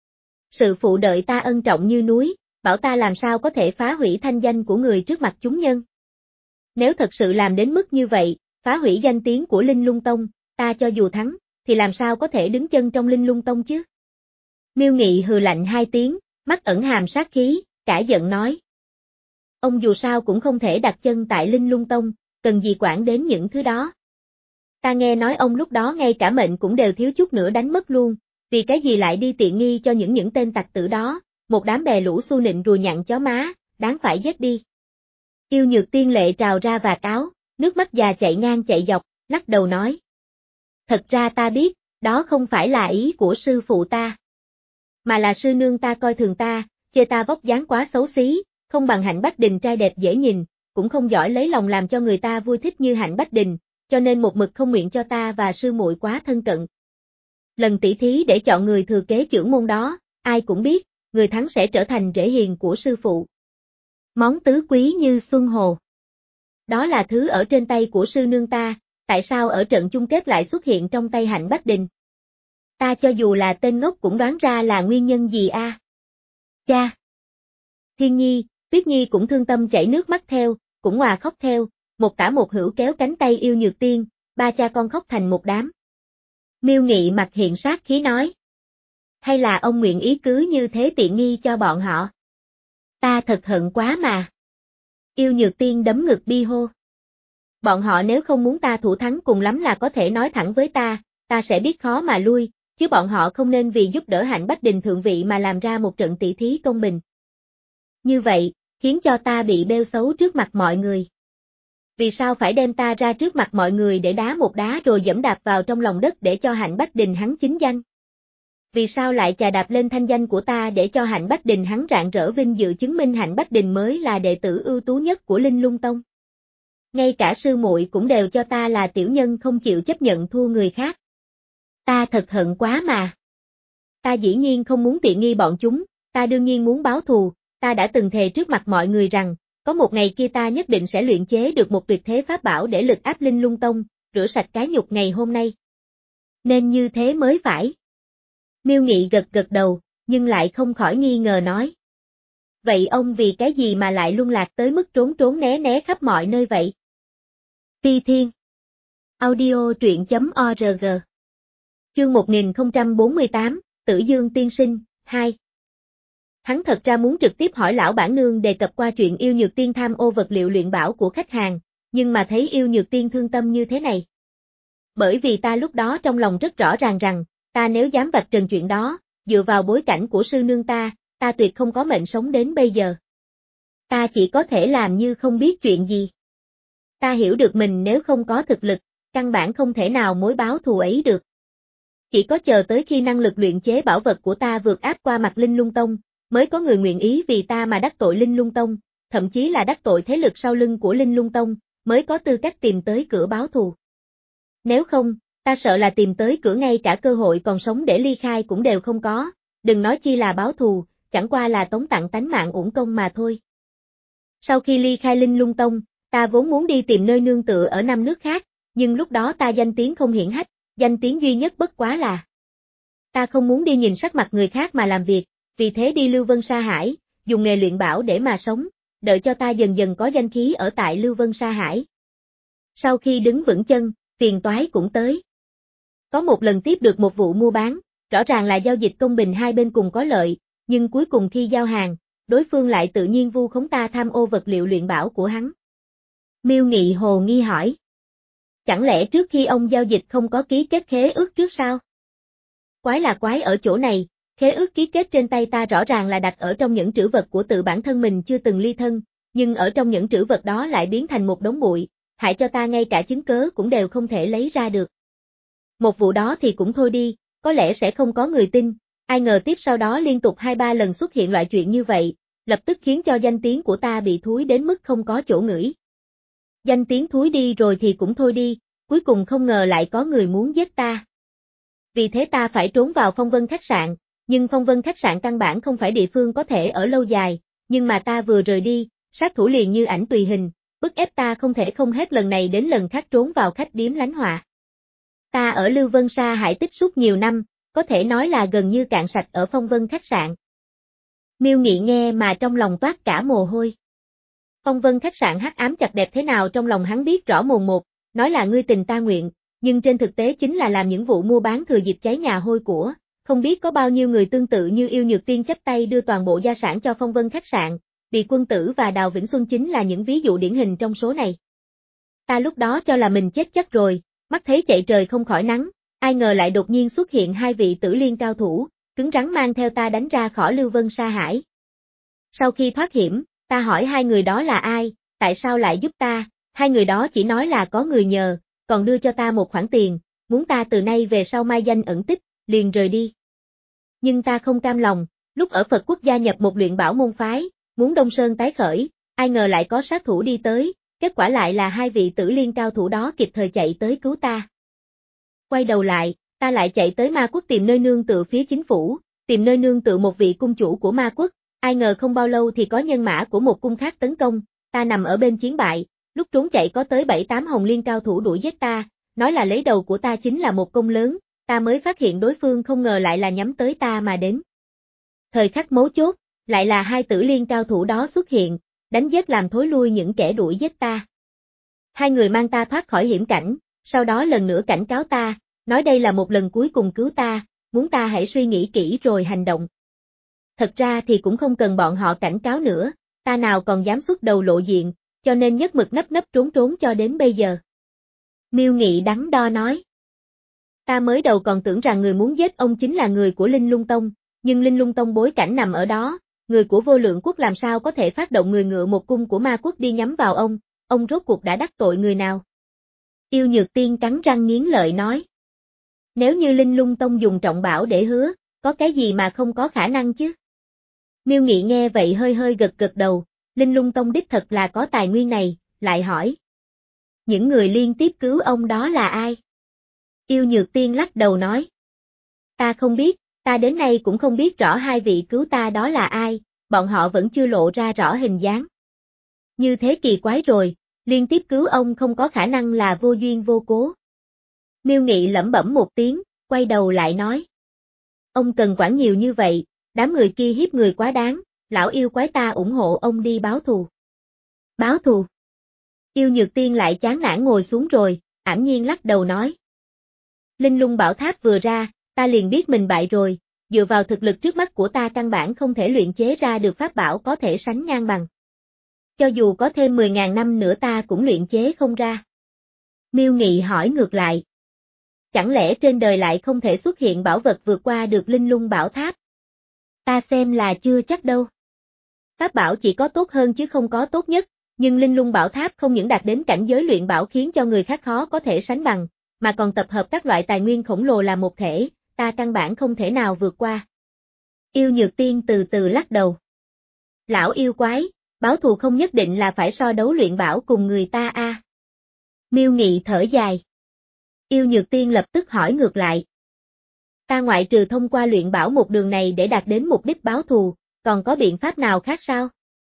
Sự phụ đợi ta ân trọng như núi, bảo ta làm sao có thể phá hủy thanh danh của người trước mặt chúng nhân. Nếu thật sự làm đến mức như vậy, phá hủy danh tiếng của Linh Lung Tông, ta cho dù thắng, thì làm sao có thể đứng chân trong Linh Lung Tông chứ? Miêu Nghị hừ lạnh hai tiếng, mắt ẩn hàm sát khí, cả giận nói. Ông dù sao cũng không thể đặt chân tại Linh Lung Tông, cần gì quản đến những thứ đó. Ta nghe nói ông lúc đó ngay cả mệnh cũng đều thiếu chút nữa đánh mất luôn, vì cái gì lại đi tiện nghi cho những những tên tặc tử đó, một đám bè lũ xu nịnh rùa nhặn chó má, đáng phải giết đi. Yêu Nhược Tiên lệ trào ra và cáo, nước mắt già chạy ngang chạy dọc, lắc đầu nói. Thật ra ta biết, đó không phải là ý của sư phụ ta. Mà là sư nương ta coi thường ta, chê ta vóc dáng quá xấu xí, không bằng Hạnh Bách Đình trai đẹp dễ nhìn, cũng không giỏi lấy lòng làm cho người ta vui thích như Hạnh Bách Đình, cho nên một mực không nguyện cho ta và sư muội quá thân cận. Lần tỷ thí để chọn người thừa kế chưởng môn đó, ai cũng biết, người thắng sẽ trở thành rể hiền của sư phụ. Món tứ quý như xuân hồ. Đó là thứ ở trên tay của sư nương ta, tại sao ở trận chung kết lại xuất hiện trong tay Hạnh Bách Đình? Ta cho dù là tên ngốc cũng đoán ra là nguyên nhân gì a. À? Cha! Thiên Nhi, Tuyết Nhi cũng thương tâm chảy nước mắt theo, cũng hòa khóc theo, một tả một hữu kéo cánh tay Yêu Nhược Tiên, ba cha con khóc thành một đám. Miêu Nghị mặt hiện sát khí nói. Hay là ông nguyện ý cứ như thế tiện nghi cho bọn họ? Ta thật hận quá mà. Yêu Nhược Tiên đấm ngực bi hô. Bọn họ nếu không muốn ta thủ thắng cùng lắm là có thể nói thẳng với ta, ta sẽ biết khó mà lui, chứ bọn họ không nên vì giúp đỡ Hạnh Bách Đình thượng vị mà làm ra một trận tỷ thí công bình. Như vậy, khiến cho ta bị bêu xấu trước mặt mọi người. Vì sao phải đem ta ra trước mặt mọi người để đá một đá rồi dẫm đạp vào trong lòng đất để cho Hạnh Bách Đình hắn chính danh? Vì sao lại chà đạp lên thanh danh của ta để cho Hạnh Bách Đình hắn rạng rỡ vinh dự chứng minh Hạnh Bách Đình mới là đệ tử ưu tú nhất của Linh Lung Tông? Ngay cả sư muội cũng đều cho ta là tiểu nhân không chịu chấp nhận thua người khác. Ta thật hận quá mà. Ta dĩ nhiên không muốn tiện nghi bọn chúng, ta đương nhiên muốn báo thù, ta đã từng thề trước mặt mọi người rằng, có một ngày kia ta nhất định sẽ luyện chế được một tuyệt thế pháp bảo để lực áp Linh Lung Tông, rửa sạch cái nhục ngày hôm nay. Nên như thế mới phải. Miêu Nghị gật gật đầu, nhưng lại không khỏi nghi ngờ nói. Vậy ông vì cái gì mà lại luân lạc tới mức trốn trốn né né khắp mọi nơi vậy? Phi Thiên Audio truyện chấm org Chương một nghìn không trăm bốn mươi tám, Tử Dương Tiên Sinh, hai. Hắn thật ra muốn trực tiếp hỏi lão bản nương đề cập qua chuyện Yêu Nhược Tiên tham ô vật liệu luyện bảo của khách hàng, nhưng mà thấy Yêu Nhược Tiên thương tâm như thế này. Bởi vì ta lúc đó trong lòng rất rõ ràng rằng, ta nếu dám vạch trần chuyện đó, dựa vào bối cảnh của sư nương ta, ta tuyệt không có mệnh sống đến bây giờ. Ta chỉ có thể làm như không biết chuyện gì. Ta hiểu được mình nếu không có thực lực, căn bản không thể nào mối báo thù ấy được. Chỉ có chờ tới khi năng lực luyện chế bảo vật của ta vượt áp qua mặt Linh Lung Tông, mới có người nguyện ý vì ta mà đắc tội Linh Lung Tông, thậm chí là đắc tội thế lực sau lưng của Linh Lung Tông, mới có tư cách tìm tới cửa báo thù. Nếu không, ta sợ là tìm tới cửa ngay cả cơ hội còn sống để ly khai cũng đều không có, đừng nói chi là báo thù, chẳng qua là tống tặng tánh mạng uổng công mà thôi. Sau khi ly khai Linh Lung Tông, ta vốn muốn đi tìm nơi nương tựa ở năm nước khác, nhưng lúc đó ta danh tiếng không hiển hách, danh tiếng duy nhất bất quá là ta không muốn đi nhìn sắc mặt người khác mà làm việc, vì thế đi Lưu Vân Sa Hải, dùng nghề luyện bảo để mà sống, đợi cho ta dần dần có danh khí ở tại Lưu Vân Sa Hải. Sau khi đứng vững chân, phiền toái cũng tới. Có một lần tiếp được một vụ mua bán, rõ ràng là giao dịch công bình hai bên cùng có lợi, nhưng cuối cùng khi giao hàng, đối phương lại tự nhiên vu khống ta tham ô vật liệu luyện bảo của hắn. Miêu Nghị hồ nghi hỏi. Chẳng lẽ trước khi ông giao dịch không có ký kết khế ước trước sao? Quái là quái ở chỗ này, khế ước ký kết trên tay ta rõ ràng là đặt ở trong những trữ vật của tự bản thân mình chưa từng ly thân, nhưng ở trong những trữ vật đó lại biến thành một đống bụi, hại cho ta ngay cả chứng cớ cũng đều không thể lấy ra được. Một vụ đó thì cũng thôi đi, có lẽ sẽ không có người tin, ai ngờ tiếp sau đó liên tục hai ba lần xuất hiện loại chuyện như vậy, lập tức khiến cho danh tiếng của ta bị thúi đến mức không có chỗ ngửi. Danh tiếng thúi đi rồi thì cũng thôi đi, cuối cùng không ngờ lại có người muốn giết ta. Vì thế ta phải trốn vào Phong Vân khách sạn, nhưng Phong Vân khách sạn căn bản không phải địa phương có thể ở lâu dài, nhưng mà ta vừa rời đi, sát thủ liền như ảnh tùy hình, bức ép ta không thể không hết lần này đến lần khác trốn vào khách điếm lánh họa. Ta ở Lưu Vân Sa Hải tích suốt nhiều năm, có thể nói là gần như cạn sạch ở Phong Vân khách sạn. Miêu Nghị nghe mà trong lòng toát cả mồ hôi. Phong Vân khách sạn hắc ám chặt đẹp thế nào trong lòng hắn biết rõ mồn một, nói là ngươi tình ta nguyện, nhưng trên thực tế chính là làm những vụ mua bán thừa dịp cháy nhà hôi của, không biết có bao nhiêu người tương tự như Yêu Nhược Tiên chấp tay đưa toàn bộ gia sản cho Phong Vân khách sạn, Bị Quân Tử và Đào Vĩnh Xuân chính là những ví dụ điển hình trong số này. Ta lúc đó cho là mình chết chắc rồi, mắt thấy chạy trời không khỏi nắng, ai ngờ lại đột nhiên xuất hiện hai vị Tử Liên cao thủ, cứng rắn mang theo ta đánh ra khỏi Lưu Vân Sa Hải. Sau khi thoát hiểm, ta hỏi hai người đó là ai, tại sao lại giúp ta, hai người đó chỉ nói là có người nhờ, còn đưa cho ta một khoản tiền, muốn ta từ nay về sau mai danh ẩn tích, liền rời đi. Nhưng ta không cam lòng, lúc ở Phật Quốc gia nhập một luyện bảo môn phái, muốn Đông Sơn tái khởi, ai ngờ lại có sát thủ đi tới, kết quả lại là hai vị Tử Liên cao thủ đó kịp thời chạy tới cứu ta. Quay đầu lại, ta lại chạy tới Ma Quốc tìm nơi nương tựa phía chính phủ, tìm nơi nương tựa một vị cung chủ của Ma Quốc, ai ngờ không bao lâu thì có nhân mã của một cung khác tấn công, ta nằm ở bên chiến bại, lúc trốn chạy có tới bảy tám Hồng Liên cao thủ đuổi giết ta, nói là lấy đầu của ta chính là một công lớn, ta mới phát hiện đối phương không ngờ lại là nhắm tới ta mà đến. Thời khắc mấu chốt, lại là hai Tử Liên cao thủ đó xuất hiện, đánh giết làm thối lui những kẻ đuổi giết ta. Hai người mang ta thoát khỏi hiểm cảnh, sau đó lần nữa cảnh cáo ta, nói đây là một lần cuối cùng cứu ta, muốn ta hãy suy nghĩ kỹ rồi hành động. Thật ra thì cũng không cần bọn họ cảnh cáo nữa, ta nào còn dám xuất đầu lộ diện, cho nên nhất mực nấp nấp trốn trốn cho đến bây giờ. Miêu Nghị đắn đo nói. Ta mới đầu còn tưởng rằng người muốn giết ông chính là người của Linh Lung Tông, nhưng Linh Lung Tông bối cảnh nằm ở đó, người của Vô Lượng Quốc làm sao có thể phát động người ngựa một cung của Ma Quốc đi nhắm vào ông, ông rốt cuộc đã đắc tội người nào? Yêu Nhược Tiên cắn răng nghiến lợi nói. Nếu như Linh Lung Tông dùng trọng bảo để hứa, có cái gì mà không có khả năng chứ? Miêu Nghị nghe vậy hơi hơi gật gật đầu, Linh Lung Tông đích thật là có tài nguyên này, lại hỏi. Những người liên tiếp cứu ông đó là ai? Yêu Nhược Tiên lắc đầu nói. Ta không biết, ta đến nay cũng không biết rõ hai vị cứu ta đó là ai, bọn họ vẫn chưa lộ ra rõ hình dáng. Như thế kỳ quái rồi, liên tiếp cứu ông không có khả năng là vô duyên vô cố. Miêu Nghị lẩm bẩm một tiếng, quay đầu lại nói. Ông cần quản nhiều như vậy, đám người kia hiếp người quá đáng, lão yêu quái ta ủng hộ ông đi báo thù. Báo thù? Yêu Nhược Tiên lại chán nản ngồi xuống rồi, ảm nhiên lắc đầu nói. Linh Lung Bảo Tháp vừa ra, ta liền biết mình bại rồi, dựa vào thực lực trước mắt của ta căn bản không thể luyện chế ra được pháp bảo có thể sánh ngang bằng. Cho dù có thêm mười ngàn năm nữa ta cũng luyện chế không ra. Miêu Nghị hỏi ngược lại. Chẳng lẽ trên đời lại không thể xuất hiện bảo vật vượt qua được Linh Lung Bảo Tháp? Ta xem là chưa chắc đâu. Pháp bảo chỉ có tốt hơn chứ không có tốt nhất, nhưng Linh Lung Bảo Tháp không những đạt đến cảnh giới luyện bảo khiến cho người khác khó có thể sánh bằng, mà còn tập hợp các loại tài nguyên khổng lồ là một thể, ta căn bản không thể nào vượt qua. Yêu Nhược Tiên từ từ lắc đầu. Lão yêu quái, báo thù không nhất định là phải so đấu luyện bảo cùng người ta a. À. Miêu Nghị thở dài. Yêu Nhược Tiên lập tức hỏi ngược lại. Ta ngoại trừ thông qua luyện bảo một đường này để đạt đến mục đích báo thù, còn có biện pháp nào khác sao?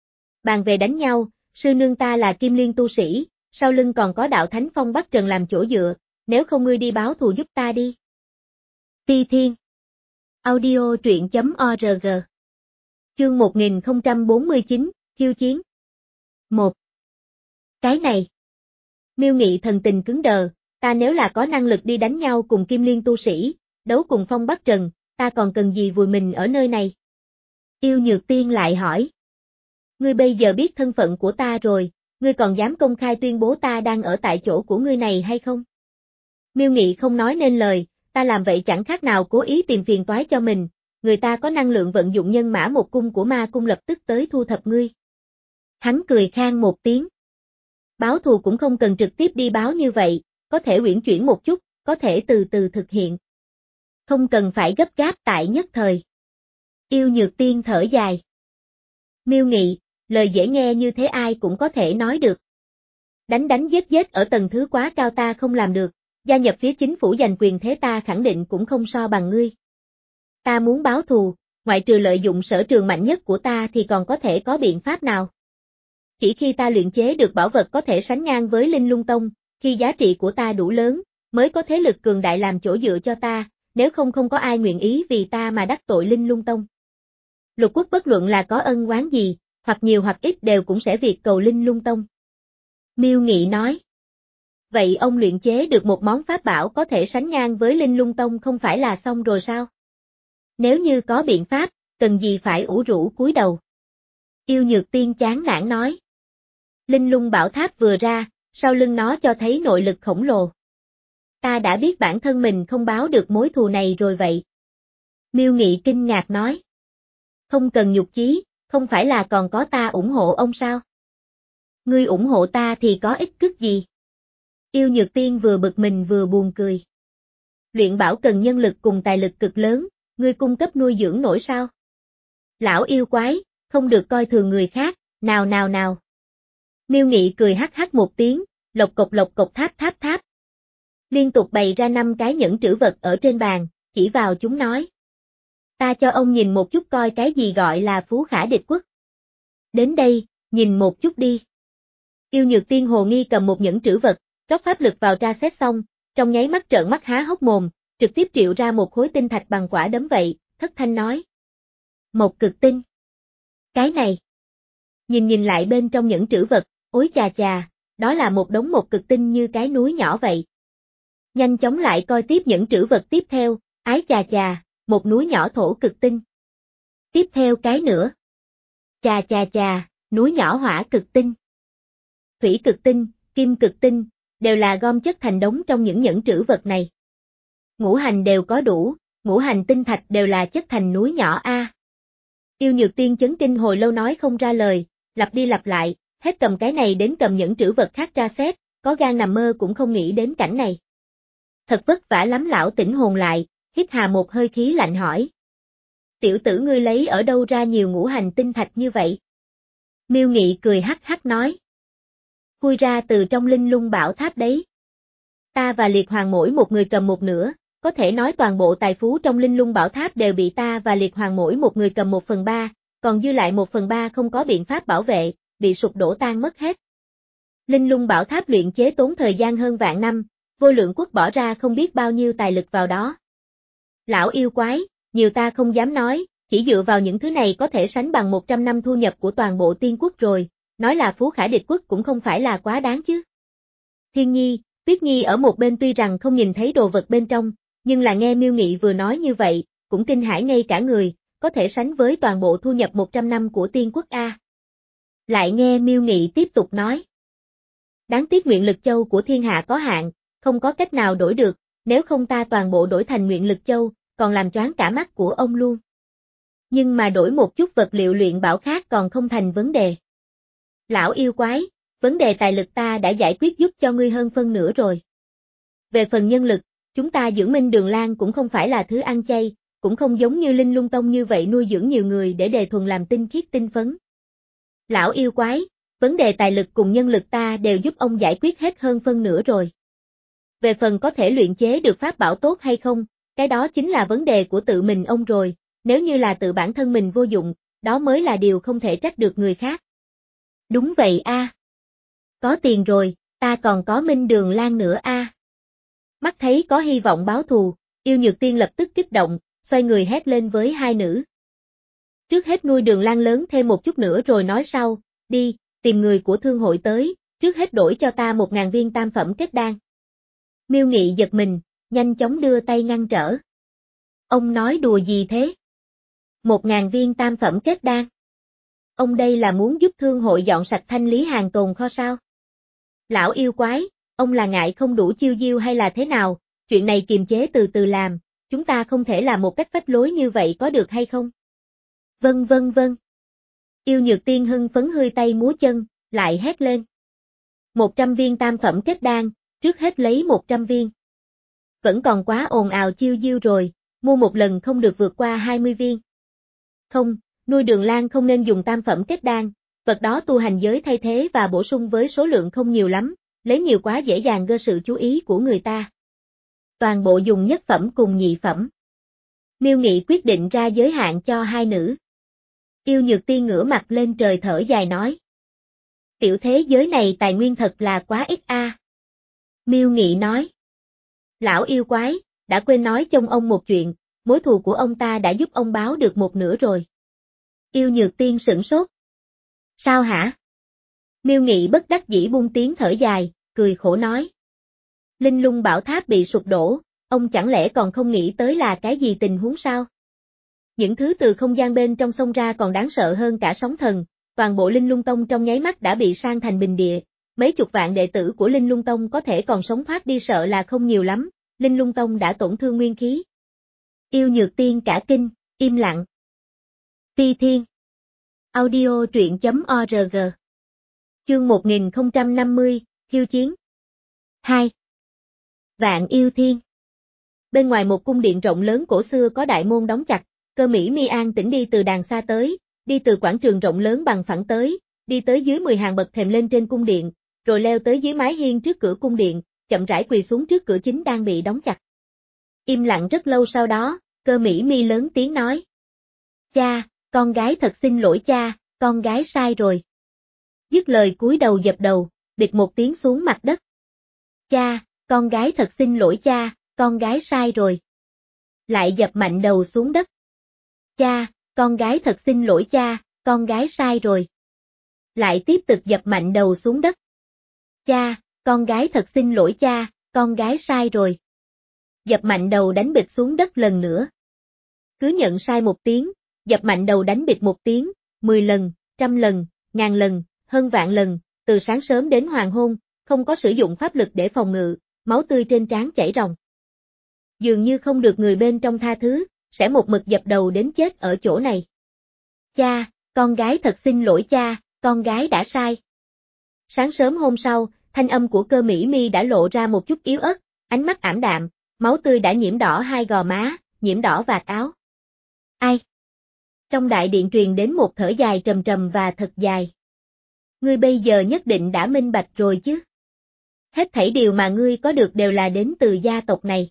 Bàn về đánh nhau, sư nương ta là Kim Liên tu sĩ, sau lưng còn có đạo thánh Phong Bắc Trần làm chỗ dựa, nếu không ngươi đi báo thù giúp ta đi. Ti Thiên. Audio truyện chấm org. Chương một nghìn không trăm bốn mươi chín, khiêu chiến. một. Cái này. Miêu Nghị thần tình cứng đờ, ta nếu là có năng lực đi đánh nhau cùng Kim Liên tu sĩ, đấu cùng Phong Bắc Trần, ta còn cần gì vùi mình ở nơi này? Yêu Nhược Tiên lại hỏi. Ngươi bây giờ biết thân phận của ta rồi, ngươi còn dám công khai tuyên bố ta đang ở tại chỗ của ngươi này hay không? Miêu Nghị không nói nên lời, ta làm vậy chẳng khác nào cố ý tìm phiền toái cho mình, người ta có năng lượng vận dụng nhân mã một cung của Ma Cung lập tức tới thu thập ngươi. Hắn cười khan một tiếng. Báo thù cũng không cần trực tiếp đi báo như vậy, có thể uyển chuyển một chút, có thể từ từ thực hiện. Không cần phải gấp gáp tại nhất thời. Yêu Nhược Tiên thở dài. Miêu Nghị, lời dễ nghe như thế ai cũng có thể nói được. Đánh đánh giết giết ở tầng thứ quá cao ta không làm được, gia nhập phía chính phủ giành quyền thế ta khẳng định cũng không so bằng ngươi. Ta muốn báo thù, ngoại trừ lợi dụng sở trường mạnh nhất của ta thì còn có thể có biện pháp nào? Chỉ khi ta luyện chế được bảo vật có thể sánh ngang với Linh Lung Tông, khi giá trị của ta đủ lớn, mới có thế lực cường đại làm chỗ dựa cho ta, nếu không không có ai nguyện ý vì ta mà đắc tội Linh Lung Tông. Lục quốc bất luận là có ân oán gì, hoặc nhiều hoặc ít đều cũng sẽ việc cầu Linh Lung Tông. Miêu Nghị nói. Vậy ông luyện chế được một món pháp bảo có thể sánh ngang với Linh Lung Tông không phải là xong rồi sao? Nếu như có biện pháp, cần gì phải ủ rũ cúi đầu? Yêu Nhược Tiên chán nản nói. Linh Lung Bảo Tháp vừa ra, sau lưng nó cho thấy nội lực khổng lồ. Ta đã biết bản thân mình không báo được mối thù này rồi vậy. Miêu Nghị kinh ngạc nói. Không cần nhục chí, không phải là còn có ta ủng hộ ông sao? Ngươi ủng hộ ta thì có ích cức gì? Yêu Nhược Tiên vừa bực mình vừa buồn cười. Luyện bảo cần nhân lực cùng tài lực cực lớn, ngươi cung cấp nuôi dưỡng nổi sao? Lão yêu quái, không được coi thường người khác, nào nào nào. Miêu Nghị cười hắc hắc một tiếng, lộc cộc lộc cộc tháp tháp tháp. Liên tục bày ra năm cái nhẫn trữ vật ở trên bàn, chỉ vào chúng nói. Ta cho ông nhìn một chút coi cái gì gọi là phú khả địch quốc. Đến đây, nhìn một chút đi. Yêu Nhược Tiên hồ nghi cầm một nhẫn trữ vật, rót pháp lực vào tra xét xong, trong nháy mắt trợn mắt há hốc mồm, trực tiếp triệu ra một khối tinh thạch bằng quả đấm vậy, thất thanh nói. Một cực tinh. Cái này. Nhìn nhìn lại bên trong nhẫn trữ vật, ối chà chà, đó là một đống một cực tinh như cái núi nhỏ vậy. Nhanh chóng lại coi tiếp nhẫn trữ vật tiếp theo, ái chà chà, một núi nhỏ thổ cực tinh. Tiếp theo cái nữa. Chà chà chà, núi nhỏ hỏa cực tinh. Thủy cực tinh, kim cực tinh, đều là gom chất thành đống trong những nhẫn trữ vật này. Ngũ hành đều có đủ, ngũ hành tinh thạch đều là chất thành núi nhỏ a. Yêu Nhược Tiên chấn kinh hồi lâu nói không ra lời, lặp đi lặp lại, hết cầm cái này đến cầm nhẫn trữ vật khác ra xét, có gan nằm mơ cũng không nghĩ đến cảnh này. Thật vất vả lắm lão tỉnh hồn lại, hít hà một hơi khí lạnh hỏi. Tiểu tử ngươi lấy ở đâu ra nhiều ngũ hành tinh thạch như vậy? Miêu Nghị cười hắc hắc nói. Khui ra từ trong Linh Lung Bảo Tháp đấy. Ta và Liệt Hoàng mỗi một người cầm một nửa, có thể nói toàn bộ tài phú trong Linh Lung Bảo Tháp đều bị ta và Liệt Hoàng mỗi một người cầm một phần ba, còn dư lại một phần ba không có biện pháp bảo vệ, bị sụp đổ tan mất hết. Linh Lung Bảo Tháp luyện chế tốn thời gian hơn vạn năm, Vô Lượng Quốc bỏ ra không biết bao nhiêu tài lực vào đó. Lão yêu quái, nhiều ta không dám nói, chỉ dựa vào những thứ này có thể sánh bằng một trăm năm thu nhập của toàn bộ tiên quốc rồi, nói là phú khả địch quốc cũng không phải là quá đáng chứ. Thiên Nhi, Tuyết Nhi ở một bên tuy rằng không nhìn thấy đồ vật bên trong, nhưng là nghe Miêu Nghị vừa nói như vậy, cũng kinh hãi ngay cả người, có thể sánh với toàn bộ thu nhập một trăm năm của tiên quốc A. Lại nghe Miêu Nghị tiếp tục nói. Đáng tiếc nguyện lực châu của thiên hạ có hạn, không có cách nào đổi được, nếu không ta toàn bộ đổi thành nguyện lực châu, còn làm choáng cả mắt của ông luôn. Nhưng mà đổi một chút vật liệu luyện bảo khác còn không thành vấn đề. Lão yêu quái, vấn đề tài lực ta đã giải quyết giúp cho ngươi hơn phân nửa rồi. Về phần nhân lực, chúng ta dưỡng Minh Đường Lan cũng không phải là thứ ăn chay, cũng không giống như Linh Lung Tông như vậy nuôi dưỡng nhiều người để đề thuần làm tinh khiết tinh phấn. Lão yêu quái, vấn đề tài lực cùng nhân lực ta đều giúp ông giải quyết hết hơn phân nửa rồi. Về phần có thể luyện chế được pháp bảo tốt hay không, cái đó chính là vấn đề của tự mình ông rồi, nếu như là tự bản thân mình vô dụng, đó mới là điều không thể trách được người khác. Đúng vậy a. À. Có tiền rồi, ta còn có Minh Đường Lan nữa a. À. Mắt thấy có hy vọng báo thù, Yêu Nhược Tiên lập tức kích động, xoay người hét lên với hai nữ. Trước hết nuôi Đường Lan lớn thêm một chút nữa rồi nói sau, đi, tìm người của thương hội tới, trước hết đổi cho ta một ngàn viên tam phẩm kết đan. Miêu Nghị giật mình, nhanh chóng đưa tay ngăn trở. Ông nói đùa gì thế? Một ngàn viên tam phẩm kết đan. Ông đây là muốn giúp thương hội dọn sạch thanh lý hàng tồn kho sao? Lão yêu quái, ông là ngại không đủ chiêu diêu hay là thế nào, chuyện này kiềm chế từ từ làm, chúng ta không thể làm một cách phách lối như vậy có được hay không? Vâng vâng vâng. Yêu Nhược Tiên hưng phấn hơi tay múa chân, lại hét lên. Một trăm viên tam phẩm kết đan, trước hết lấy một trăm viên. Vẫn còn quá ồn ào chiêu diêu rồi, mua một lần không được vượt qua hai mươi viên. Không, nuôi Đường Lan không nên dùng tam phẩm kết đan, vật đó tu hành giới thay thế và bổ sung với số lượng không nhiều lắm, lấy nhiều quá dễ dàng gây sự chú ý của người ta. Toàn bộ dùng nhất phẩm cùng nhị phẩm. Miêu Nghị quyết định ra giới hạn cho hai nữ. Yêu Nhược Tiên ngửa mặt lên trời thở dài nói. Tiểu thế giới này tài nguyên thật là quá ít a. À. Miêu Nghị nói. Lão yêu quái, đã quên nói cho ông một chuyện, mối thù của ông ta đã giúp ông báo được một nửa rồi. Yêu Nhược Tiên sửng sốt. Sao hả? Miêu Nghị bất đắc dĩ buông tiếng thở dài, cười khổ nói. Linh Lung Bảo Tháp bị sụp đổ, ông chẳng lẽ còn không nghĩ tới là cái gì tình huống sao? Những thứ từ không gian bên trong sông ra còn đáng sợ hơn cả sóng thần, toàn bộ Linh Lung Tông trong nháy mắt đã bị san thành bình địa, mấy chục vạn đệ tử của Linh Lung Tông có thể còn sống thoát đi sợ là không nhiều lắm, Linh Lung Tông đã tổn thương nguyên khí. Yêu Nhược Tiên cả kinh, im lặng. Phi Thiên. Audio truyện chấm org. Chương một nghìn không trăm năm mươi, Khiêu Chiến. hai. Vạn Yêu Thiên. Bên ngoài một cung điện rộng lớn cổ xưa có đại môn đóng chặt, Cơ Mỹ Mi an tĩnh đi từ đàng xa tới, đi từ quảng trường rộng lớn bằng phẳng tới, đi tới dưới mười hàng bậc thềm lên trên cung điện, rồi leo tới dưới mái hiên trước cửa cung điện, chậm rãi quỳ xuống trước cửa chính đang bị đóng chặt. Im lặng rất lâu sau đó, Cơ Mỹ Mi lớn tiếng nói. Cha, con gái thật xin lỗi cha, con gái sai rồi. Dứt lời cúi đầu dập đầu, bịch một tiếng xuống mặt đất. Cha, con gái thật xin lỗi cha, con gái sai rồi. Lại dập mạnh đầu xuống đất. Cha, con gái thật xin lỗi cha, con gái sai rồi. Lại tiếp tục dập mạnh đầu xuống đất. Cha, con gái thật xin lỗi cha, con gái sai rồi. Dập mạnh đầu đánh bịch xuống đất lần nữa. Cứ nhận sai một tiếng, dập mạnh đầu đánh bịch một tiếng, mười lần, trăm lần, ngàn lần, hơn vạn lần, từ sáng sớm đến hoàng hôn, không có sử dụng pháp lực để phòng ngự, máu tươi trên trán chảy ròng. Dường như không được người bên trong tha thứ, sẽ một mực dập đầu đến chết ở chỗ này. Cha, con gái thật xin lỗi cha, con gái đã sai. Sáng sớm hôm sau, thanh âm của Cơ Mỹ Mi đã lộ ra một chút yếu ớt, ánh mắt ảm đạm, máu tươi đã nhiễm đỏ hai gò má, nhiễm đỏ vạt áo. Ai? Trong đại điện truyền đến một thở dài trầm trầm và thật dài. Ngươi bây giờ nhất định đã minh bạch rồi chứ? Hết thảy điều mà ngươi có được đều là đến từ gia tộc này.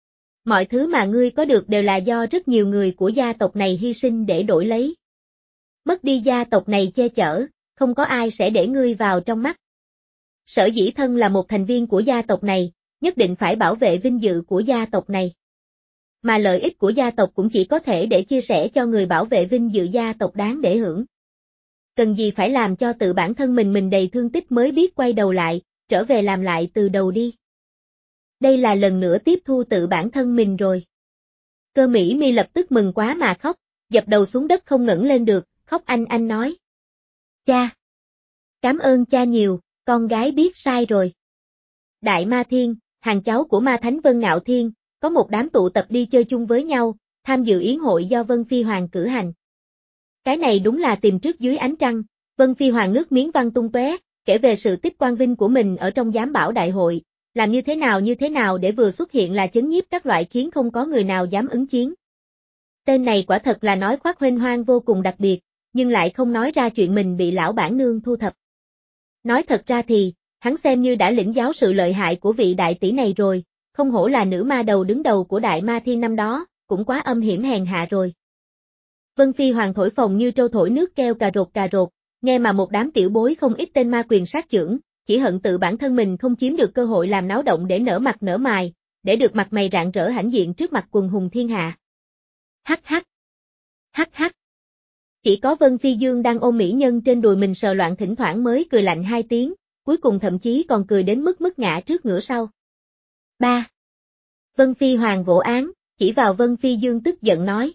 Mọi thứ mà ngươi có được đều là do rất nhiều người của gia tộc này hy sinh để đổi lấy. Mất đi gia tộc này che chở, không có ai sẽ để ngươi vào trong mắt. Sở dĩ thân là một thành viên của gia tộc này, nhất định phải bảo vệ vinh dự của gia tộc này. Mà lợi ích của gia tộc cũng chỉ có thể để chia sẻ cho người bảo vệ vinh dự gia tộc đáng để hưởng. Cần gì phải làm cho tự bản thân mình mình đầy thương tích mới biết quay đầu lại, trở về làm lại từ đầu đi. Đây là lần nữa tiếp thu tự bản thân mình rồi. Cơ Mỹ Mi lập tức mừng quá mà khóc, dập đầu xuống đất không ngẩng lên được, khóc anh anh nói. Cha! Cảm ơn cha nhiều, con gái biết sai rồi. Đại Ma Thiên, hàng cháu của Ma Thánh Vân Ngạo Thiên, có một đám tụ tập đi chơi chung với nhau, tham dự yến hội do Vân Phi Hoàng cử hành. Cái này đúng là tìm trước dưới ánh trăng, Vân Phi Hoàng nước miếng văng tung tóe, kể về sự tích quang vinh của mình ở trong giám bảo đại hội, làm như thế nào như thế nào để vừa xuất hiện là chấn nhiếp các loại khiến không có người nào dám ứng chiến. Tên này quả thật là nói khoác huênh hoang vô cùng đặc biệt, nhưng lại không nói ra chuyện mình bị lão bản nương thu thập. Nói thật ra thì, hắn xem như đã lĩnh giáo sự lợi hại của vị đại tỷ này rồi, không hổ là nữ ma đầu đứng đầu của Đại Ma Thiên năm đó, cũng quá âm hiểm hèn hạ rồi. Vân Phi Hoàng thổi phồng như trâu thổi nước keo cà rột cà rột, nghe mà một đám tiểu bối không ít tên ma quyền sát chưởng, chỉ hận tự bản thân mình không chiếm được cơ hội làm náo động để nở mặt nở mày, để được mặt mày rạng rỡ hãnh diện trước mặt quần hùng thiên hạ. Hắc hắc. Hắc hắc. Chỉ có Vân Phi Dương đang ôm mỹ nhân trên đùi mình sờ loạn thỉnh thoảng mới cười lạnh hai tiếng, cuối cùng thậm chí còn cười đến mức mất ngã trước ngửa sau. ba. Vân Phi Hoàng vỗ án, chỉ vào Vân Phi Dương tức giận nói.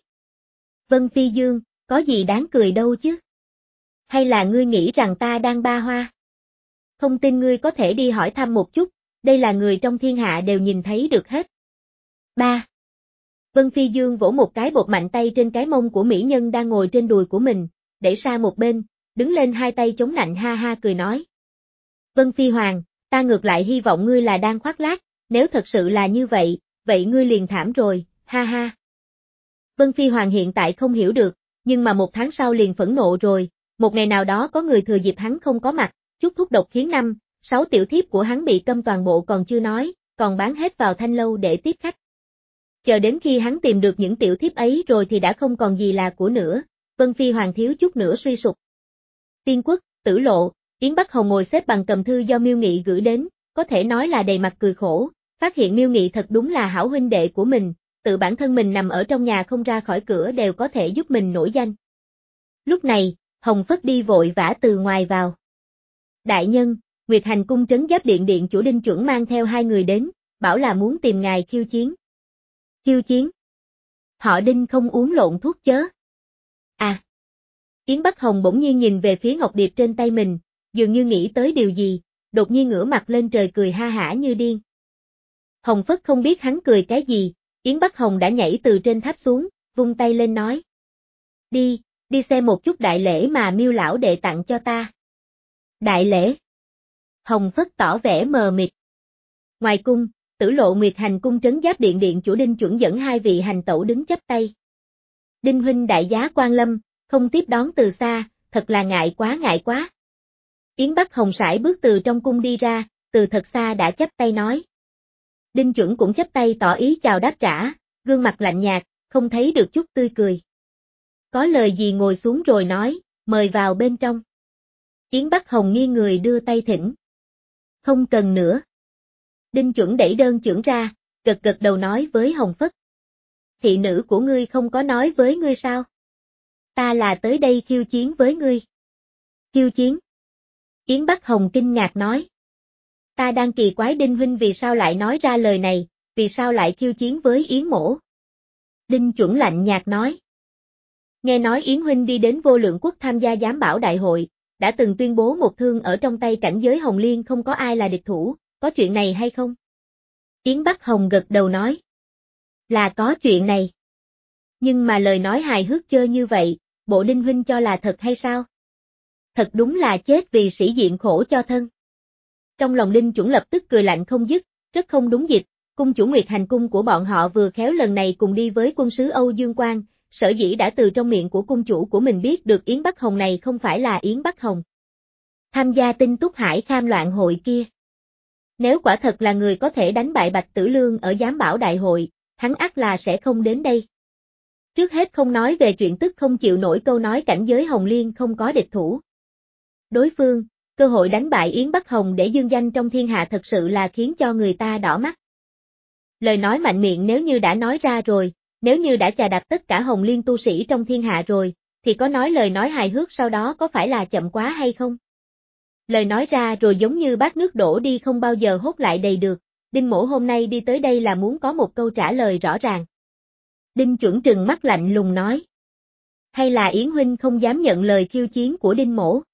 Vân Phi Dương, có gì đáng cười đâu chứ? Hay là ngươi nghĩ rằng ta đang ba hoa? Không tin ngươi có thể đi hỏi thăm một chút, đây là người trong thiên hạ đều nhìn thấy được hết. ba. Vân Phi Dương vỗ một cái bột mạnh tay trên cái mông của mỹ nhân đang ngồi trên đùi của mình, đẩy sang một bên, đứng lên hai tay chống nạnh ha ha cười nói. Vân Phi Hoàng, ta ngược lại hy vọng ngươi là đang khoác lác, nếu thật sự là như vậy, vậy ngươi liền thảm rồi, ha ha. Vân Phi Hoàng hiện tại không hiểu được, nhưng mà một tháng sau liền phẫn nộ rồi, một ngày nào đó có người thừa dịp hắn không có mặt, chút thuốc độc khiến năm, sáu tiểu thiếp của hắn bị câm toàn bộ còn chưa nói, còn bán hết vào thanh lâu để tiếp khách. Chờ đến khi hắn tìm được những tiểu thiếp ấy rồi thì đã không còn gì là của nữa, Vân Phi Hoàng thiếu chút nữa suy sụp. Tiên Quốc, Tử Lộ, Yến Bắc Hồng ngồi xếp bằng cầm thư do Miêu Nghị gửi đến, có thể nói là đầy mặt cười khổ, phát hiện Miêu Nghị thật đúng là hảo huynh đệ của mình, tự bản thân mình nằm ở trong nhà không ra khỏi cửa đều có thể giúp mình nổi danh. Lúc này, Hồng Phất đi vội vã từ ngoài vào. Đại nhân, Nguyệt Hành cung trấn Giáp Điện điện chủ Đinh Chuẩn mang theo hai người đến, bảo là muốn tìm ngài khiêu chiến. Khiêu chiến? Họ Đinh không uống lộn thuốc chớ. À. Yến Bắc Hồng bỗng nhiên nhìn về phía ngọc điệp trên tay mình, dường như nghĩ tới điều gì, đột nhiên ngửa mặt lên trời cười ha hả như điên. Hồng Phất không biết hắn cười cái gì, Yến Bắc Hồng đã nhảy từ trên tháp xuống, vung tay lên nói. Đi, đi xem một chút đại lễ mà Miêu lão đệ tặng cho ta. Đại lễ? Hồng Phất tỏ vẻ mờ mịt. Ngoài cung, Tử Lộ Nguyệt Hành cung trấn giáp điện điện chủ Đinh Chuẩn dẫn hai vị hành tẩu đứng chắp tay. Đinh huynh đại giá quan lâm, không tiếp đón từ xa, thật là ngại quá ngại quá. Yến Bắc Hồng sải bước từ trong cung đi ra, từ thật xa đã chắp tay nói. Đinh Chuẩn cũng chắp tay tỏ ý chào đáp trả, gương mặt lạnh nhạt, không thấy được chút tươi cười. Có lời gì ngồi xuống rồi nói, mời vào bên trong. Yến Bắc Hồng nghiêng người đưa tay thỉnh. Không cần nữa. Đinh Chuẩn đẩy đơn chưởng ra, gật gật đầu nói với Hồng Phất. Thị nữ của ngươi không có nói với ngươi sao? Ta là tới đây khiêu chiến với ngươi. Khiêu chiến? Yến Bắc Hồng kinh ngạc nói. Ta đang kỳ quái Đinh huynh vì sao lại nói ra lời này, vì sao lại khiêu chiến với Yến mỗ? Đinh Chuẩn lạnh nhạt nói. Nghe nói Yến huynh đi đến Vô Lượng Quốc tham gia giám bảo đại hội, đã từng tuyên bố một thương ở trong tay cảnh giới Hồng Liên không có ai là địch thủ, có chuyện này hay không? Yến Bắc Hồng gật đầu nói. Là có chuyện này. Nhưng mà lời nói hài hước chơi như vậy, bộ Đinh huynh cho là thật hay sao? Thật đúng là chết vì sĩ diện khổ cho thân. Trong lòng Đinh Chuẩn lập tức cười lạnh không dứt, rất không đúng dịp, cung chủ Nguyệt Hành cung của bọn họ vừa khéo lần này cùng đi với quân sứ Âu Dương Quang, sở dĩ đã từ trong miệng của cung chủ của mình biết được Yến Bắc Hồng này không phải là Yến Bắc Hồng. Tham gia Tinh Túc Hải Kham loạn hội kia. Nếu quả thật là người có thể đánh bại Bạch Tử Lương ở giám bảo đại hội, hắn ắt là sẽ không đến đây. Trước hết không nói về chuyện tức không chịu nổi câu nói cảnh giới Hồng Liên không có địch thủ. Đối phương, cơ hội đánh bại Yến Bắc Hồng để dương danh trong thiên hạ thật sự là khiến cho người ta đỏ mắt. Lời nói mạnh miệng nếu như đã nói ra rồi, nếu như đã chà đạp tất cả Hồng Liên tu sĩ trong thiên hạ rồi, thì có nói lời nói hài hước sau đó có phải là chậm quá hay không? Lời nói ra rồi giống như bát nước đổ đi không bao giờ hốt lại đầy được, Đinh mỗ hôm nay đi tới đây là muốn có một câu trả lời rõ ràng. Đinh Chuẩn trừng mắt lạnh lùng nói. Hay là Yến huynh không dám nhận lời khiêu chiến của Đinh mỗ?